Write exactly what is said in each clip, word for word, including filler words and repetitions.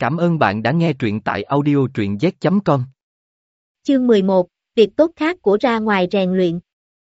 Cảm ơn bạn đã nghe truyện tại audio truyện z chấm com. Chương mười một, việc tốt khác của ra ngoài rèn luyện.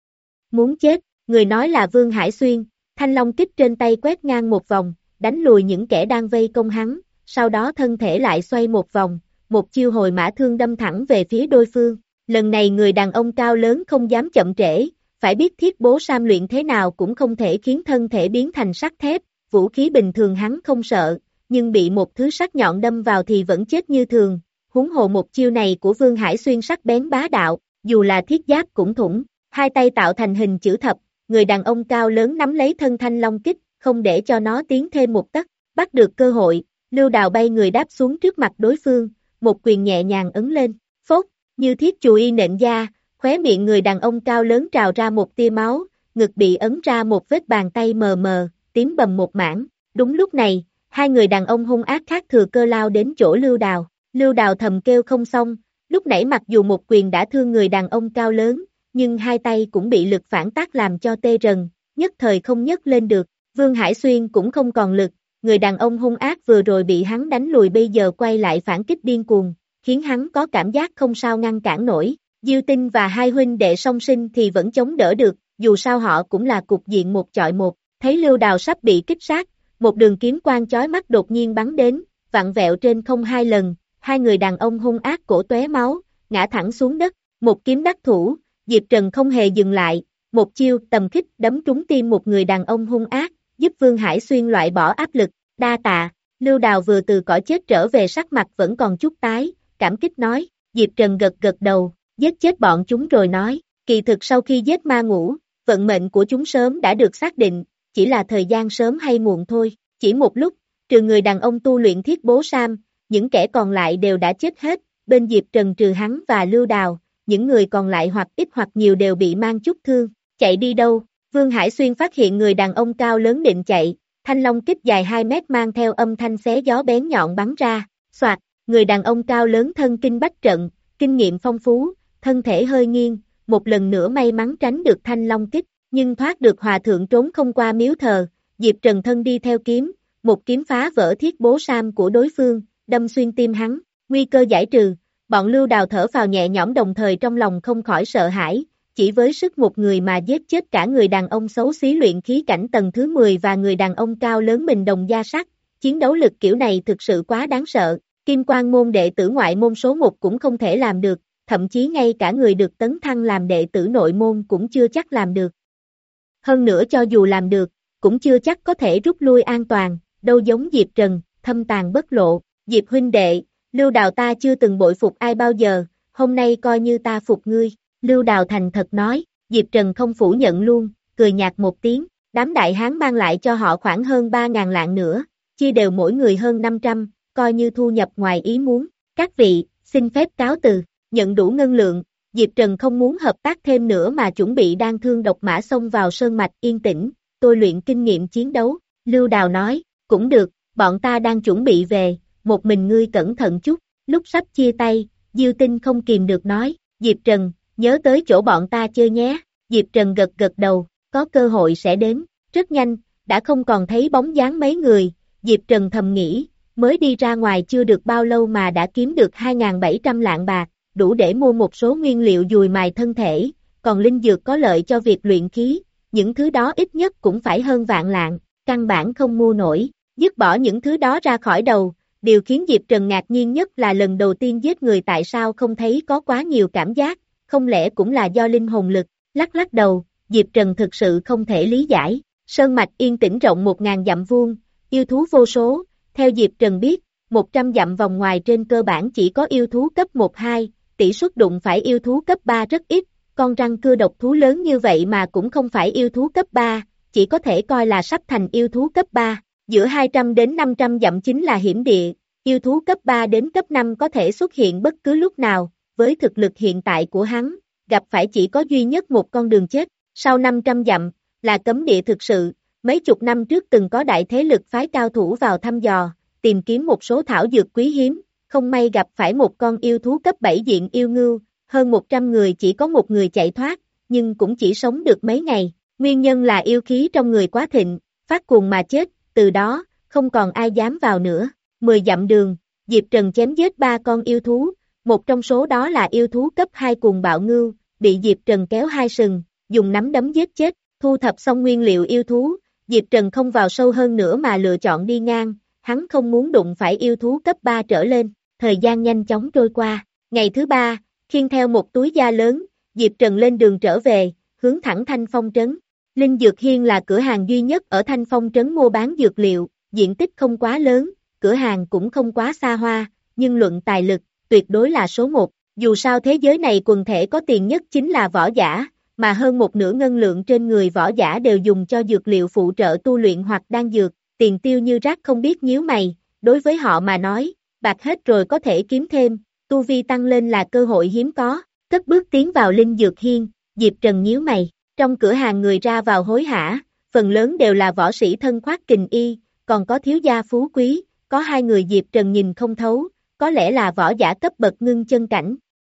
Muốn chết, người nói là Vương Hải Xuyên, thanh long kích trên tay quét ngang một vòng, đánh lùi những kẻ đang vây công hắn, sau đó thân thể lại xoay một vòng, một chiêu hồi mã thương đâm thẳng về phía đối phương. Lần này người đàn ông cao lớn không dám chậm trễ, phải biết thiết bố sam luyện thế nào cũng không thể khiến thân thể biến thành sắt thép, vũ khí bình thường hắn không sợ, nhưng bị một thứ sắc nhọn đâm vào thì vẫn chết như thường, huống hồ một chiêu này của Vương Hải Xuyên sắc bén bá đạo, dù là thiết giáp cũng thủng, hai tay tạo thành hình chữ thập, người đàn ông cao lớn nắm lấy thân thanh long kích, không để cho nó tiến thêm một tấc, bắt được cơ hội, Lưu Đào bay người đáp xuống trước mặt đối phương, một quyền nhẹ nhàng ấn lên, phốt, như thiết chù y nện da, khóe miệng người đàn ông cao lớn trào ra một tia máu, ngực bị ấn ra một vết bàn tay mờ mờ, tím bầm một mảng, đúng lúc này, hai người đàn ông hung ác khác thừa cơ lao đến chỗ Lưu Đào, Lưu Đào thầm kêu không xong, lúc nãy mặc dù một quyền đã thương người đàn ông cao lớn, nhưng hai tay cũng bị lực phản tác làm cho tê rần, nhất thời không nhấc lên được, Vương Hải Xuyên cũng không còn lực, người đàn ông hung ác vừa rồi bị hắn đánh lùi bây giờ quay lại phản kích điên cuồng, khiến hắn có cảm giác không sao ngăn cản nổi, Diêu Tinh và hai huynh đệ song sinh thì vẫn chống đỡ được, dù sao họ cũng là cục diện một chọi một, thấy Lưu Đào sắp bị kích sát, một đường kiếm quang chói mắt đột nhiên bắn đến, vặn vẹo trên không hai lần, hai người đàn ông hung ác cổ tóe máu, ngã thẳng xuống đất, một kiếm đắc thủ, Diệp Trần không hề dừng lại, một chiêu tầm kích đấm trúng tim một người đàn ông hung ác, giúp Vương Hải Xuyên loại bỏ áp lực, đa tạ, Lưu Đào vừa từ cõi chết trở về sắc mặt vẫn còn chút tái, cảm kích nói, Diệp Trần gật gật đầu, giết chết bọn chúng rồi nói, kỳ thực sau khi giết ma ngũ, vận mệnh của chúng sớm đã được xác định, chỉ là thời gian sớm hay muộn thôi, chỉ một lúc, trừ người đàn ông tu luyện thiết bố sam, những kẻ còn lại đều đã chết hết, bên Diệp Trần trừ hắn và Lưu Đào, những người còn lại hoặc ít hoặc nhiều đều bị mang chút thương, chạy đi đâu, Vương Hải Xuyên phát hiện người đàn ông cao lớn định chạy, thanh long kích dài hai mét mang theo âm thanh xé gió bén nhọn bắn ra, soạt, người đàn ông cao lớn thân kinh bách trận, kinh nghiệm phong phú, thân thể hơi nghiêng, một lần nữa may mắn tránh được thanh long kích, nhưng thoát được hòa thượng trốn không qua miếu thờ, Diệp Trần thân đi theo kiếm, một kiếm phá vỡ thiết bố sam của đối phương, đâm xuyên tim hắn, nguy cơ giải trừ, bọn Lưu Đào thở phào nhẹ nhõm đồng thời trong lòng không khỏi sợ hãi, chỉ với sức một người mà giết chết cả người đàn ông xấu xí luyện khí cảnh tầng thứ mười và người đàn ông cao lớn mình đồng da sắt, chiến đấu lực kiểu này thực sự quá đáng sợ, Kim Quang môn đệ tử ngoại môn số một cũng không thể làm được, thậm chí ngay cả người được tấn thăng làm đệ tử nội môn cũng chưa chắc làm được. Hơn nữa cho dù làm được, cũng chưa chắc có thể rút lui an toàn, đâu giống Diệp Trần, thâm tàn bất lộ, Diệp huynh đệ, Lưu Đào ta chưa từng bội phục ai bao giờ, hôm nay coi như ta phục ngươi, Lưu Đào thành thật nói, Diệp Trần không phủ nhận luôn, cười nhạt một tiếng, đám đại hán mang lại cho họ khoảng hơn ba ngàn lạng nữa, chia đều mỗi người hơn năm trăm, coi như thu nhập ngoài ý muốn, các vị, xin phép cáo từ, nhận đủ ngân lượng, Diệp Trần không muốn hợp tác thêm nữa mà chuẩn bị đang thương độc mã xông vào sơn mạch yên tĩnh, tôi luyện kinh nghiệm chiến đấu, Lưu Đào nói, cũng được, bọn ta đang chuẩn bị về, một mình ngươi cẩn thận chút, lúc sắp chia tay, Diêu Tinh không kìm được nói, Diệp Trần, nhớ tới chỗ bọn ta chơi nhé, Diệp Trần gật gật đầu, có cơ hội sẽ đến, rất nhanh, đã không còn thấy bóng dáng mấy người, Diệp Trần thầm nghĩ, mới đi ra ngoài chưa được bao lâu mà đã kiếm được hai nghìn bảy trăm lạng bạc, đủ để mua một số nguyên liệu dùi mài thân thể, còn linh dược có lợi cho việc luyện khí, những thứ đó ít nhất cũng phải hơn vạn lạng, căn bản không mua nổi, dứt bỏ những thứ đó ra khỏi đầu, điều khiến Diệp Trần ngạc nhiên nhất là lần đầu tiên giết người tại sao không thấy có quá nhiều cảm giác, không lẽ cũng là do linh hồn lực, lắc lắc đầu, Diệp Trần thực sự không thể lý giải, sơn mạch yên tĩnh rộng một ngàn dặm vuông, yêu thú vô số, theo Diệp Trần biết, một trăm dặm vòng ngoài trên cơ bản chỉ có yêu thú cấp một hai, tỷ suất đụng phải yêu thú cấp ba rất ít, con răng cưa độc thú lớn như vậy mà cũng không phải yêu thú cấp ba, chỉ có thể coi là sắp thành yêu thú cấp ba, giữa hai trăm đến năm trăm dặm chính là hiểm địa, yêu thú cấp ba đến cấp năm có thể xuất hiện bất cứ lúc nào, với thực lực hiện tại của hắn, gặp phải chỉ có duy nhất một con đường chết, sau năm trăm dặm, là cấm địa thực sự, mấy chục năm trước từng có đại thế lực phái cao thủ vào thăm dò, tìm kiếm một số thảo dược quý hiếm, không may gặp phải một con yêu thú cấp bảy diện yêu ngưu, hơn một trăm người chỉ có một người chạy thoát, nhưng cũng chỉ sống được mấy ngày, nguyên nhân là yêu khí trong người quá thịnh, phát cuồng mà chết, từ đó, không còn ai dám vào nữa, mười dặm đường, Diệp Trần chém giết ba con yêu thú, một trong số đó là yêu thú cấp hai cuồng bạo ngưu, bị Diệp Trần kéo hai sừng, dùng nắm đấm giết chết, thu thập xong nguyên liệu yêu thú, Diệp Trần không vào sâu hơn nữa mà lựa chọn đi ngang, hắn không muốn đụng phải yêu thú cấp ba trở lên, thời gian nhanh chóng trôi qua, ngày thứ ba, khiêng theo một túi da lớn, Diệp Trần lên đường trở về, hướng thẳng Thanh Phong Trấn. Linh Dược Hiên là cửa hàng duy nhất ở Thanh Phong Trấn mua bán dược liệu, diện tích không quá lớn, cửa hàng cũng không quá xa hoa, nhưng luận tài lực, tuyệt đối là số một. Dù sao thế giới này quần thể có tiền nhất chính là võ giả, mà hơn một nửa ngân lượng trên người võ giả đều dùng cho dược liệu phụ trợ tu luyện hoặc đan dược, tiền tiêu như rác không biết nhíu mày, đối với họ mà nói, bạc hết rồi có thể kiếm thêm, tu vi tăng lên là cơ hội hiếm có, cất bước tiến vào Linh Dược Hiên, Diệp Trần nhíu mày, trong cửa hàng người ra vào hối hả, phần lớn đều là võ sĩ thân khoác kình y, còn có thiếu gia phú quý, có hai người Diệp Trần nhìn không thấu, có lẽ là võ giả cấp bậc ngưng chân cảnh.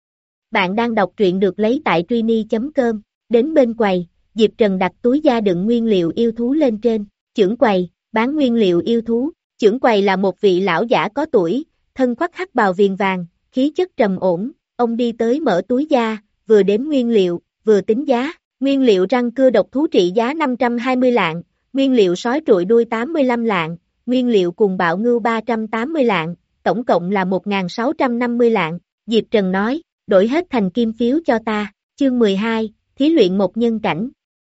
Bạn đang đọc truyện được lấy tại truy chấm com, đến bên quầy, Diệp Trần đặt túi da đựng nguyên liệu yêu thú lên trên, chưởng quầy, bán nguyên liệu yêu thú, chưởng quầy là một vị lão giả có tuổi, thân khoác hắc bào viền vàng, khí chất trầm ổn, ông đi tới mở túi da, vừa đếm nguyên liệu, vừa tính giá, nguyên liệu răng cưa độc thú trị giá năm trăm hai mươi lạng, nguyên liệu sói trụi đuôi tám mươi lăm lạng, nguyên liệu cùng bạo ngưu ba trăm tám mươi lạng, tổng cộng là một nghìn sáu trăm năm mươi lạng, Diệp Trần nói, đổi hết thành kim phiếu cho ta, chương mười hai, thí luyện một nhân cảnh.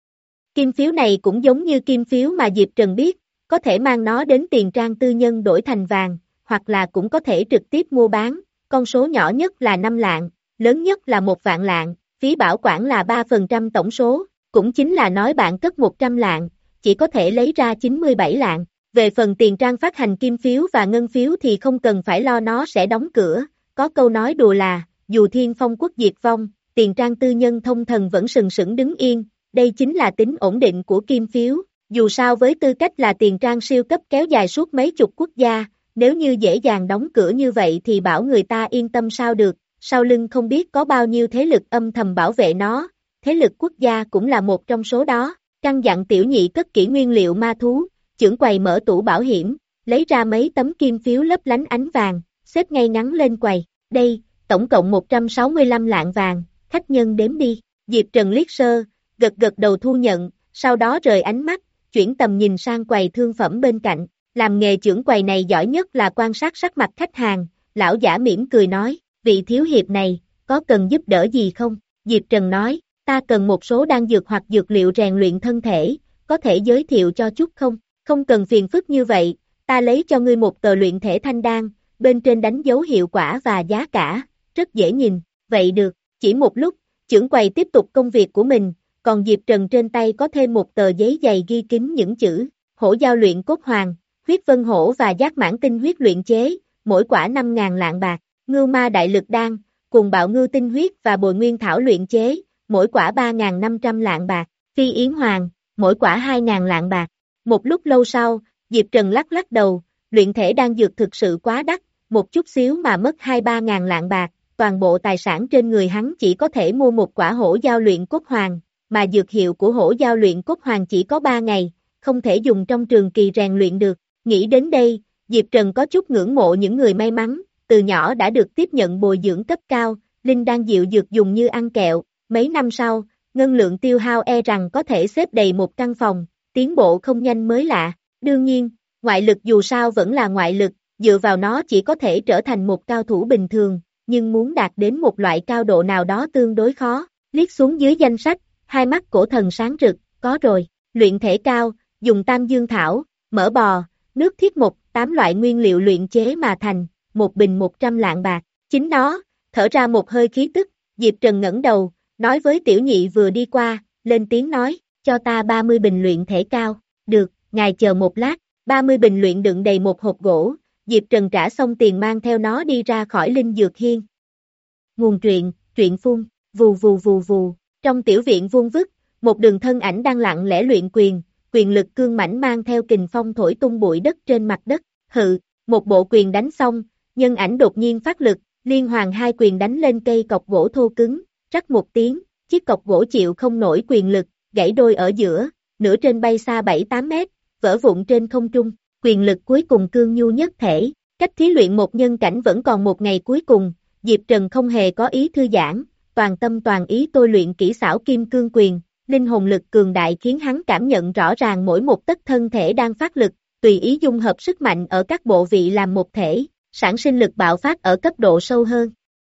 Kim phiếu này cũng giống như kim phiếu mà Diệp Trần biết, có thể mang nó đến tiền trang tư nhân đổi thành vàng, hoặc là cũng có thể trực tiếp mua bán, con số nhỏ nhất là năm lạng, lớn nhất là một vạn lạng, phí bảo quản là ba phần trăm tổng số, cũng chính là nói bạn cất một trăm lạng, chỉ có thể lấy ra chín mươi bảy lạng. Về phần tiền trang phát hành kim phiếu và ngân phiếu thì không cần phải lo nó sẽ đóng cửa, có câu nói đùa là, dù thiên phong quốc diệt vong, tiền trang tư nhân thông thần vẫn sừng sững đứng yên, đây chính là tính ổn định của kim phiếu, dù sao với tư cách là tiền trang siêu cấp kéo dài suốt mấy chục quốc gia, nếu như dễ dàng đóng cửa như vậy thì bảo người ta yên tâm sao được, sau lưng không biết có bao nhiêu thế lực âm thầm bảo vệ nó, thế lực quốc gia cũng là một trong số đó, căn dặn tiểu nhị cất kỹ nguyên liệu ma thú. Chưởng quầy mở tủ bảo hiểm, lấy ra mấy tấm kim phiếu lấp lánh ánh vàng, xếp ngay ngắn lên quầy, đây, tổng cộng một trăm sáu mươi lăm lạng vàng, khách nhân đếm đi, Diệp Trần liếc sơ, gật gật đầu thu nhận, sau đó rời ánh mắt, chuyển tầm nhìn sang quầy thương phẩm bên cạnh, làm nghề chưởng quầy này giỏi nhất là quan sát sắc mặt khách hàng, lão giả mỉm cười nói, vị thiếu hiệp này, có cần giúp đỡ gì không? Diệp Trần nói, ta cần một số đan dược hoặc dược liệu rèn luyện thân thể, có thể giới thiệu cho chút không? Không cần phiền phức như vậy, ta lấy cho ngươi một tờ luyện thể thanh đan, bên trên đánh dấu hiệu quả và giá cả, rất dễ nhìn, vậy được, chỉ một lúc, chưởng quầy tiếp tục công việc của mình, còn Diệp Trần trên tay có thêm một tờ giấy dày ghi kín những chữ, hổ giao luyện cốt hoàng, huyết vân hổ và giác mãn tinh huyết luyện chế, mỗi quả năm nghìn lạng bạc, ngưu ma đại lực đan, cùng bạo ngưu tinh huyết và bồi nguyên thảo luyện chế, mỗi quả ba nghìn năm trăm lạng bạc, phi yến hoàng, mỗi quả hai nghìn lạng bạc. Một lúc lâu sau, Diệp Trần lắc lắc đầu, luyện thể đan dược thực sự quá đắt, một chút xíu mà mất hai ba ngàn lạng bạc, toàn bộ tài sản trên người hắn chỉ có thể mua một quả hổ giao luyện cốt hoàng, mà dược hiệu của hổ giao luyện cốt hoàng chỉ có ba ngày, không thể dùng trong trường kỳ rèn luyện được. Nghĩ đến đây, Diệp Trần có chút ngưỡng mộ những người may mắn, từ nhỏ đã được tiếp nhận bồi dưỡng cấp cao, linh đan diệu dược dùng như ăn kẹo, mấy năm sau, ngân lượng tiêu hao e rằng có thể xếp đầy một căn phòng. Tiến bộ không nhanh mới lạ, đương nhiên, ngoại lực dù sao vẫn là ngoại lực, dựa vào nó chỉ có thể trở thành một cao thủ bình thường, nhưng muốn đạt đến một loại cao độ nào đó tương đối khó, liếc xuống dưới danh sách, hai mắt cổ thần sáng rực, có rồi, luyện thể cao, dùng tam dương thảo, mỡ bò, nước thiết mục, tám loại nguyên liệu luyện chế mà thành, một bình một trăm lạng bạc, chính nó, thở ra một hơi khí tức, Diệp Trần ngẩng đầu, nói với tiểu nhị vừa đi qua, lên tiếng nói, cho ta ba mươi bình luyện thể cao, được, ngài chờ một lát, ba mươi bình luyện đựng đầy một hộp gỗ, Diệp Trần trả xong tiền mang theo nó đi ra khỏi Linh Dược Hiên. Nguồn truyện, truyện phun, vù vù vù vù, trong tiểu viện vuông vức, một đường thân ảnh đang lặng lẽ luyện quyền, quyền lực cương mãnh mang theo kình phong thổi tung bụi đất trên mặt đất, hự, một bộ quyền đánh xong, nhân ảnh đột nhiên phát lực, liên hoàn hai quyền đánh lên cây cọc gỗ thô cứng, rắc một tiếng, chiếc cọc gỗ chịu không nổi quyền lực, gãy đôi ở giữa, nửa trên bay xa bảy tám mét, vỡ vụn trên không trung, quyền lực cuối cùng cương nhu nhất thể, cách thí luyện một nhân cảnh vẫn còn một ngày cuối cùng, Diệp Trần không hề có ý thư giãn, toàn tâm toàn ý tôi luyện kỹ xảo kim cương quyền, linh hồn lực cường đại khiến hắn cảm nhận rõ ràng mỗi một tấc thân thể đang phát lực, tùy ý dung hợp sức mạnh ở các bộ vị làm một thể, sản sinh lực bạo phát ở cấp độ sâu hơn.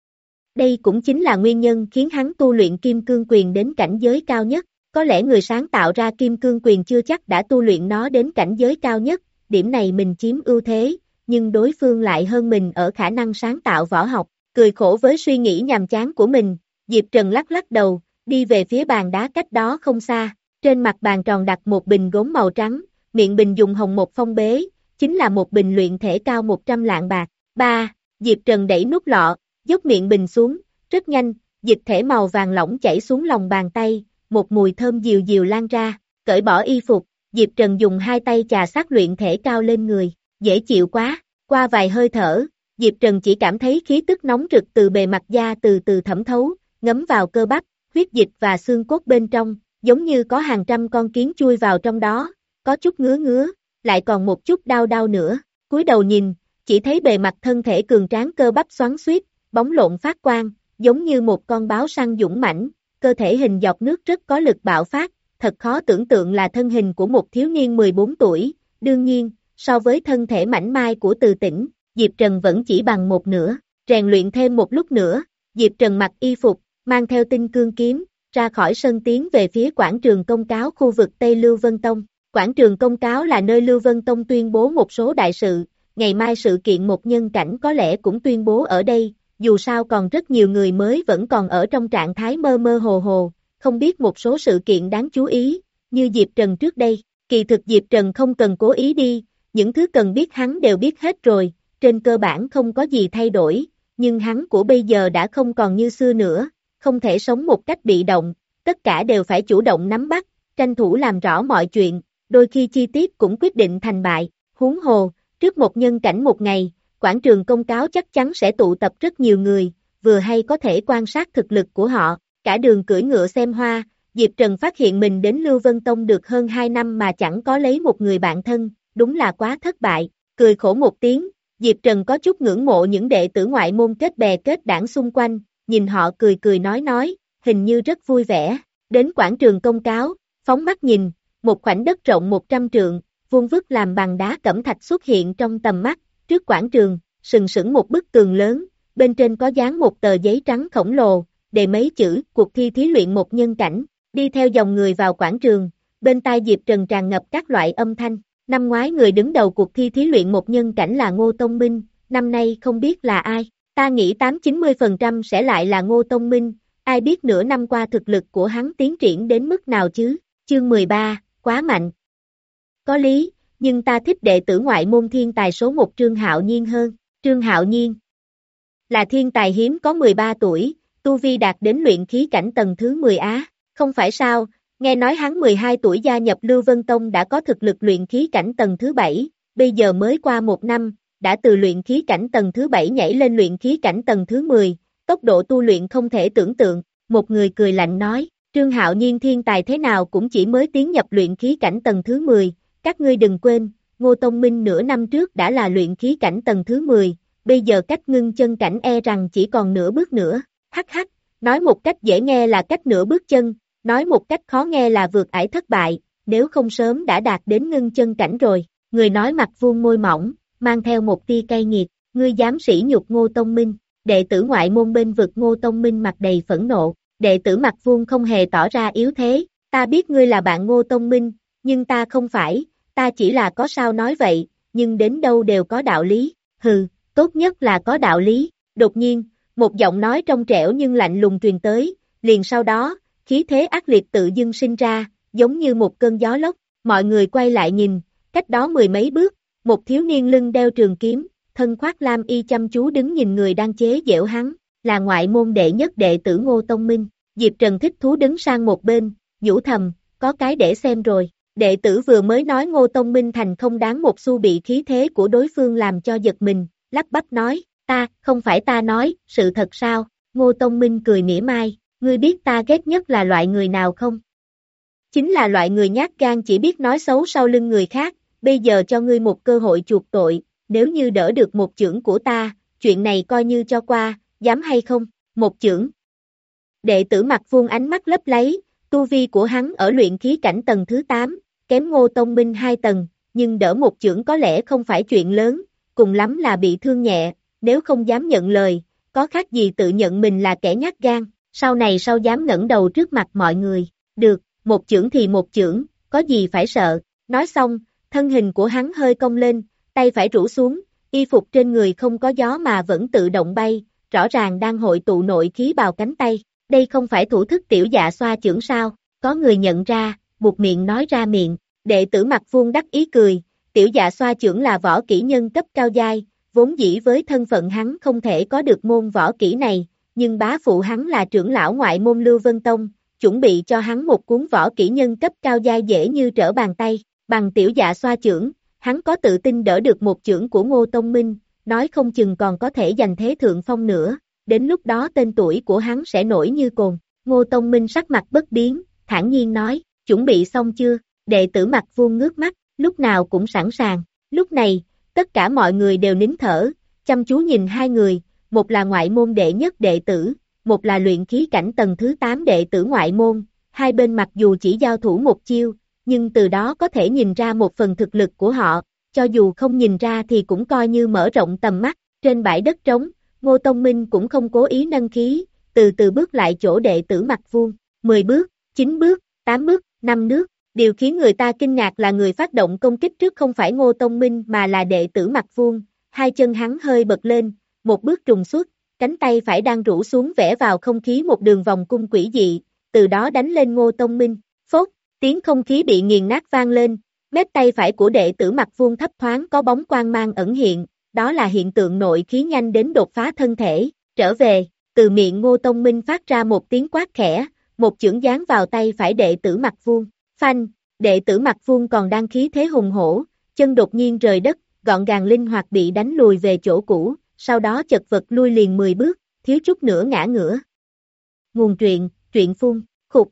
Đây cũng chính là nguyên nhân khiến hắn tu luyện kim cương quyền đến cảnh giới cao nhất, có lẽ người sáng tạo ra kim cương quyền chưa chắc đã tu luyện nó đến cảnh giới cao nhất, điểm này mình chiếm ưu thế, nhưng đối phương lại hơn mình ở khả năng sáng tạo võ học, cười khổ với suy nghĩ nhàm chán của mình, Diệp Trần lắc lắc đầu, đi về phía bàn đá cách đó không xa, trên mặt bàn tròn đặt một bình gốm màu trắng, miệng bình dùng hồng một phong bế, chính là một bình luyện thể cao một trăm lạng bạc. ba. Diệp Trần đẩy nút lọ, dốc miệng bình xuống, rất nhanh, dịch thể màu vàng lỏng chảy xuống lòng bàn tay, một mùi thơm dịu dịu lan ra, cởi bỏ y phục, Diệp Trần dùng hai tay chà sát luyện thể cao lên người, dễ chịu quá, qua vài hơi thở, Diệp Trần chỉ cảm thấy khí tức nóng rực từ bề mặt da từ từ thẩm thấu, ngấm vào cơ bắp, huyết dịch và xương cốt bên trong, giống như có hàng trăm con kiến chui vào trong đó, có chút ngứa ngứa, lại còn một chút đau đau nữa, cúi đầu nhìn, chỉ thấy bề mặt thân thể cường tráng cơ bắp xoắn xuýt, bóng lộn phát quang, giống như một con báo săn dũng mãnh, cơ thể hình giọt nước rất có lực bạo phát, thật khó tưởng tượng là thân hình của một thiếu niên mười bốn tuổi, đương nhiên, so với thân thể mảnh mai của Từ Tĩnh, Diệp Trần vẫn chỉ bằng một nửa, rèn luyện thêm một lúc nữa, Diệp Trần mặc y phục, mang theo tinh cương kiếm, ra khỏi sân tiến về phía quảng trường công cáo khu vực Tây Lưu Vân Tông. Quảng trường công cáo là nơi Lưu Vân Tông tuyên bố một số đại sự, ngày mai sự kiện một nhân cảnh có lẽ cũng tuyên bố ở đây, dù sao còn rất nhiều người mới vẫn còn ở trong trạng thái mơ mơ hồ hồ, không biết một số sự kiện đáng chú ý, như Diệp Trần trước đây, kỳ thực Diệp Trần không cần cố ý đi, những thứ cần biết hắn đều biết hết rồi, trên cơ bản không có gì thay đổi, nhưng hắn của bây giờ đã không còn như xưa nữa, không thể sống một cách bị động, tất cả đều phải chủ động nắm bắt, tranh thủ làm rõ mọi chuyện, đôi khi chi tiết cũng quyết định thành bại, huống hồ, trước một nhân cảnh một ngày, quảng trường công cáo chắc chắn sẽ tụ tập rất nhiều người, vừa hay có thể quan sát thực lực của họ, cả đường cưỡi ngựa xem hoa, Diệp Trần phát hiện mình đến Lưu Vân Tông được hơn hai năm mà chẳng có lấy một người bạn thân, đúng là quá thất bại, cười khổ một tiếng, Diệp Trần có chút ngưỡng mộ những đệ tử ngoại môn kết bè kết đảng xung quanh, nhìn họ cười cười nói nói, hình như rất vui vẻ, đến quảng trường công cáo, phóng mắt nhìn, một khoảnh đất rộng một trăm trượng, vuông vức làm bằng đá cẩm thạch xuất hiện trong tầm mắt, trước quảng trường, sừng sững một bức tường lớn, bên trên có dán một tờ giấy trắng khổng lồ, đề mấy chữ, cuộc thi thí luyện một nhân cảnh, đi theo dòng người vào quảng trường, bên tai Diệp Trần tràn ngập các loại âm thanh, năm ngoái người đứng đầu cuộc thi thí luyện một nhân cảnh là Ngô Tông Minh, năm nay không biết là ai, ta nghĩ tám chín mươi phần trăm sẽ lại là Ngô Tông Minh, ai biết nửa năm qua thực lực của hắn tiến triển đến mức nào chứ, chương mười ba, quá mạnh. Có lý, nhưng ta thích đệ tử ngoại môn thiên tài số một Trương Hạo Nhiên hơn, Trương Hạo Nhiên là thiên tài hiếm có mười ba tuổi, tu vi đạt đến luyện khí cảnh tầng thứ mười á, không phải sao, nghe nói hắn mười hai tuổi gia nhập Lưu Vân Tông đã có thực lực luyện khí cảnh tầng thứ bảy, bây giờ mới qua một năm, đã từ luyện khí cảnh tầng thứ bảy nhảy lên luyện khí cảnh tầng thứ mười, tốc độ tu luyện không thể tưởng tượng, một người cười lạnh nói, Trương Hạo Nhiên thiên tài thế nào cũng chỉ mới tiến nhập luyện khí cảnh tầng thứ mười, các ngươi đừng quên, Ngô Tông Minh nửa năm trước đã là luyện khí cảnh tầng thứ mười, bây giờ cách ngưng chân cảnh e rằng chỉ còn nửa bước nữa, hắc hắc, nói một cách dễ nghe là cách nửa bước chân, nói một cách khó nghe là vượt ải thất bại, nếu không sớm đã đạt đến ngưng chân cảnh rồi, người nói mặt vuông môi mỏng, mang theo một tia cay nghiệt, ngươi dám sỉ nhục Ngô Tông Minh, đệ tử ngoại môn bên vực Ngô Tông Minh mặt đầy phẫn nộ, đệ tử mặt vuông không hề tỏ ra yếu thế, ta biết ngươi là bạn Ngô Tông Minh, nhưng ta không phải, ta chỉ là có sao nói vậy, nhưng đến đâu đều có đạo lý, hừ, tốt nhất là có đạo lý, đột nhiên, một giọng nói trong trẻo nhưng lạnh lùng truyền tới, liền sau đó, khí thế ác liệt tự dưng sinh ra, giống như một cơn gió lốc, mọi người quay lại nhìn, cách đó mười mấy bước, một thiếu niên lưng đeo trường kiếm, thân khoác lam y chăm chú đứng nhìn người đang chế giễu hắn, là ngoại môn đệ nhất đệ tử Ngô Tông Minh, Diệp Trần thích thú đứng sang một bên, nhủ thầm, có cái để xem rồi, đệ tử vừa mới nói Ngô Tông Minh thành không đáng một xu bị khí thế của đối phương làm cho giật mình, lắp bắp nói, ta, không phải ta nói, sự thật sao, Ngô Tông Minh cười mỉa mai, ngươi biết ta ghét nhất là loại người nào không? Chính là loại người nhát gan chỉ biết nói xấu sau lưng người khác, bây giờ cho ngươi một cơ hội chuộc tội, nếu như đỡ được một chưởng của ta, chuyện này coi như cho qua, dám hay không, một chưởng. Đệ tử Mặc Vuông ánh mắt lấp láy, tu vi của hắn ở luyện khí cảnh tầng thứ tám, kém Ngô Tông Minh hai tầng, nhưng đỡ một chưởng có lẽ không phải chuyện lớn, cùng lắm là bị thương nhẹ, nếu không dám nhận lời, có khác gì tự nhận mình là kẻ nhát gan, sau này sao dám ngẩng đầu trước mặt mọi người, được, một chưởng thì một chưởng, có gì phải sợ, nói xong, thân hình của hắn hơi cong lên, tay phải rũ xuống, y phục trên người không có gió mà vẫn tự động bay, rõ ràng đang hội tụ nội khí vào cánh tay, đây không phải thủ thức tiểu dạ xoa chưởng sao, có người nhận ra, buột miệng nói ra miệng, đệ tử Mặc Vuông đắc ý cười, tiểu dạ xoa chưởng là võ kỹ nhân cấp cao giai, vốn dĩ với thân phận hắn không thể có được môn võ kỹ này, nhưng bá phụ hắn là trưởng lão ngoại môn Lưu Vân Tông, chuẩn bị cho hắn một cuốn võ kỹ nhân cấp cao giai dễ như trở bàn tay, bằng tiểu dạ xoa chưởng, hắn có tự tin đỡ được một chưởng của Ngô Tông Minh, nói không chừng còn có thể giành thế thượng phong nữa, đến lúc đó tên tuổi của hắn sẽ nổi như cồn. Ngô Tông Minh sắc mặt bất biến, thản nhiên nói, chuẩn bị xong chưa, đệ tử Mặc Vuông ngước mắt, lúc nào cũng sẵn sàng, lúc này, tất cả mọi người đều nín thở, chăm chú nhìn hai người, một là ngoại môn đệ nhất đệ tử, một là luyện khí cảnh tầng thứ tám đệ tử ngoại môn, hai bên mặc dù chỉ giao thủ một chiêu, nhưng từ đó có thể nhìn ra một phần thực lực của họ, cho dù không nhìn ra thì cũng coi như mở rộng tầm mắt, trên bãi đất trống, Ngô Tông Minh cũng không cố ý nâng khí, từ từ bước lại chỗ đệ tử Mặc Vuông, mười bước, chín bước, tám bước, năm nước, điều khiến người ta kinh ngạc là người phát động công kích trước không phải Ngô Tông Minh mà là đệ tử Mặc Vuông, hai chân hắn hơi bật lên, một bước trùng xuất, cánh tay phải đang rũ xuống vẽ vào không khí một đường vòng cung quỷ dị, từ đó đánh lên Ngô Tông Minh, phốt, tiếng không khí bị nghiền nát vang lên, mép tay phải của đệ tử Mặc Vuông thấp thoáng có bóng quang mang ẩn hiện, đó là hiện tượng nội khí nhanh đến đột phá thân thể, trở về, từ miệng Ngô Tông Minh phát ra một tiếng quát khẽ, một chưởng giáng vào tay phải đệ tử Mặc Vuông, phanh, đệ tử Mặc Vuông còn đang khí thế hùng hổ, chân đột nhiên rời đất, gọn gàng linh hoạt bị đánh lùi về chỗ cũ, sau đó chật vật lui liền mười bước, thiếu chút nữa ngã ngửa. Nguồn truyện, truyện phun, khục.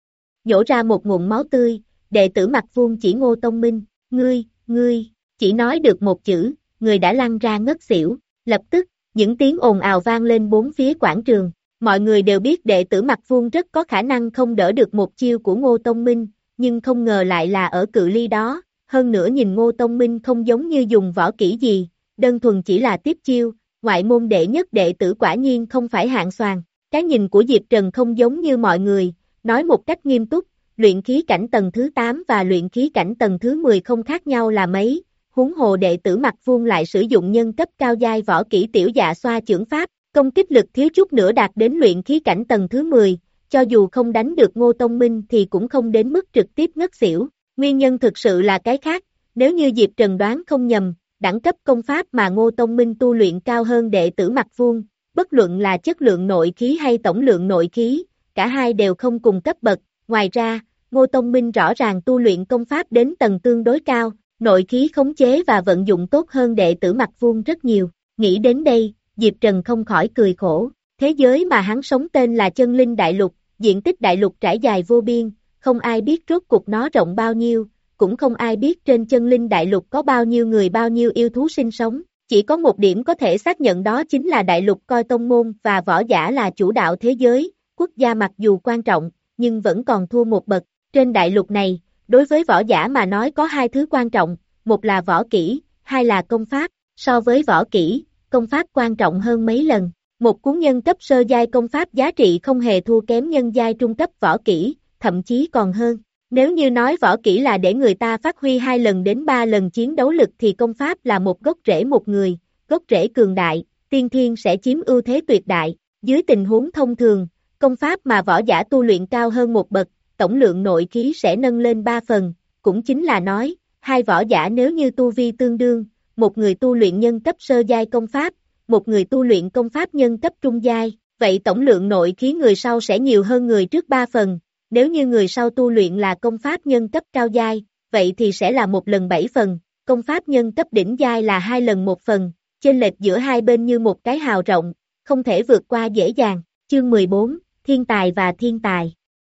Nhổ ra một ngụm máu tươi, đệ tử Mặc Vuông chỉ Ngô Tông Minh, ngươi, ngươi, chỉ nói được một chữ, người đã lăn ra ngất xỉu, lập tức, những tiếng ồn ào vang lên bốn phía quảng trường, mọi người đều biết đệ tử Mặc Vuông rất có khả năng không đỡ được một chiêu của Ngô Tông Minh, nhưng không ngờ lại là ở cự ly đó, hơn nữa nhìn Ngô Tông Minh không giống như dùng võ kỹ gì, đơn thuần chỉ là tiếp chiêu, ngoại môn đệ nhất đệ tử quả nhiên không phải hạng xoàn, cái nhìn của Diệp Trần không giống như mọi người, nói một cách nghiêm túc, luyện khí cảnh tầng thứ tám và luyện khí cảnh tầng thứ mười không khác nhau là mấy, huống hồ đệ tử Mặc Vuông lại sử dụng nhân cấp cao giai võ kỹ tiểu dạ xoa chưởng pháp, công kích lực thiếu chút nữa đạt đến luyện khí cảnh tầng thứ mười, cho dù không đánh được Ngô Tông Minh thì cũng không đến mức trực tiếp ngất xỉu, nguyên nhân thực sự là cái khác, nếu như Diệp Trần đoán không nhầm, đẳng cấp công pháp mà Ngô Tông Minh tu luyện cao hơn đệ tử Mặc Vuông, bất luận là chất lượng nội khí hay tổng lượng nội khí, cả hai đều không cùng cấp bậc, ngoài ra, Ngô Tông Minh rõ ràng tu luyện công pháp đến tầng tương đối cao, nội khí khống chế và vận dụng tốt hơn đệ tử Mặc Vuông rất nhiều, nghĩ đến đây, Diệp Trần không khỏi cười khổ, thế giới mà hắn sống tên là Chân Linh Đại Lục, diện tích đại lục trải dài vô biên, không ai biết rốt cuộc nó rộng bao nhiêu, cũng không ai biết trên Chân Linh Đại Lục có bao nhiêu người bao nhiêu yêu thú sinh sống, chỉ có một điểm có thể xác nhận đó chính là đại lục coi tông môn và võ giả là chủ đạo thế giới, quốc gia mặc dù quan trọng, nhưng vẫn còn thua một bậc, trên đại lục này, đối với võ giả mà nói có hai thứ quan trọng, một là võ kỹ, hai là công pháp, so với võ kỹ, công pháp quan trọng hơn mấy lần. Một cuốn nhân cấp sơ giai công pháp giá trị không hề thua kém nhân giai trung cấp võ kỹ, thậm chí còn hơn. Nếu như nói võ kỹ là để người ta phát huy hai lần đến ba lần chiến đấu lực thì công pháp là một gốc rễ một người, gốc rễ cường đại, tiên thiên sẽ chiếm ưu thế tuyệt đại. Dưới tình huống thông thường, công pháp mà võ giả tu luyện cao hơn một bậc, tổng lượng nội khí sẽ nâng lên ba phần, cũng chính là nói, hai võ giả nếu như tu vi tương đương, một người tu luyện nhân cấp sơ giai công pháp, một người tu luyện công pháp nhân cấp trung giai, vậy tổng lượng nội khí người sau sẽ nhiều hơn người trước ba phần, nếu như người sau tu luyện là công pháp nhân cấp cao giai, vậy thì sẽ là một lần bảy phần, công pháp nhân cấp đỉnh giai là hai lần một phần, chênh lệch giữa hai bên như một cái hào rộng, không thể vượt qua dễ dàng. Chương mười bốn, Thiên tài và thiên tài.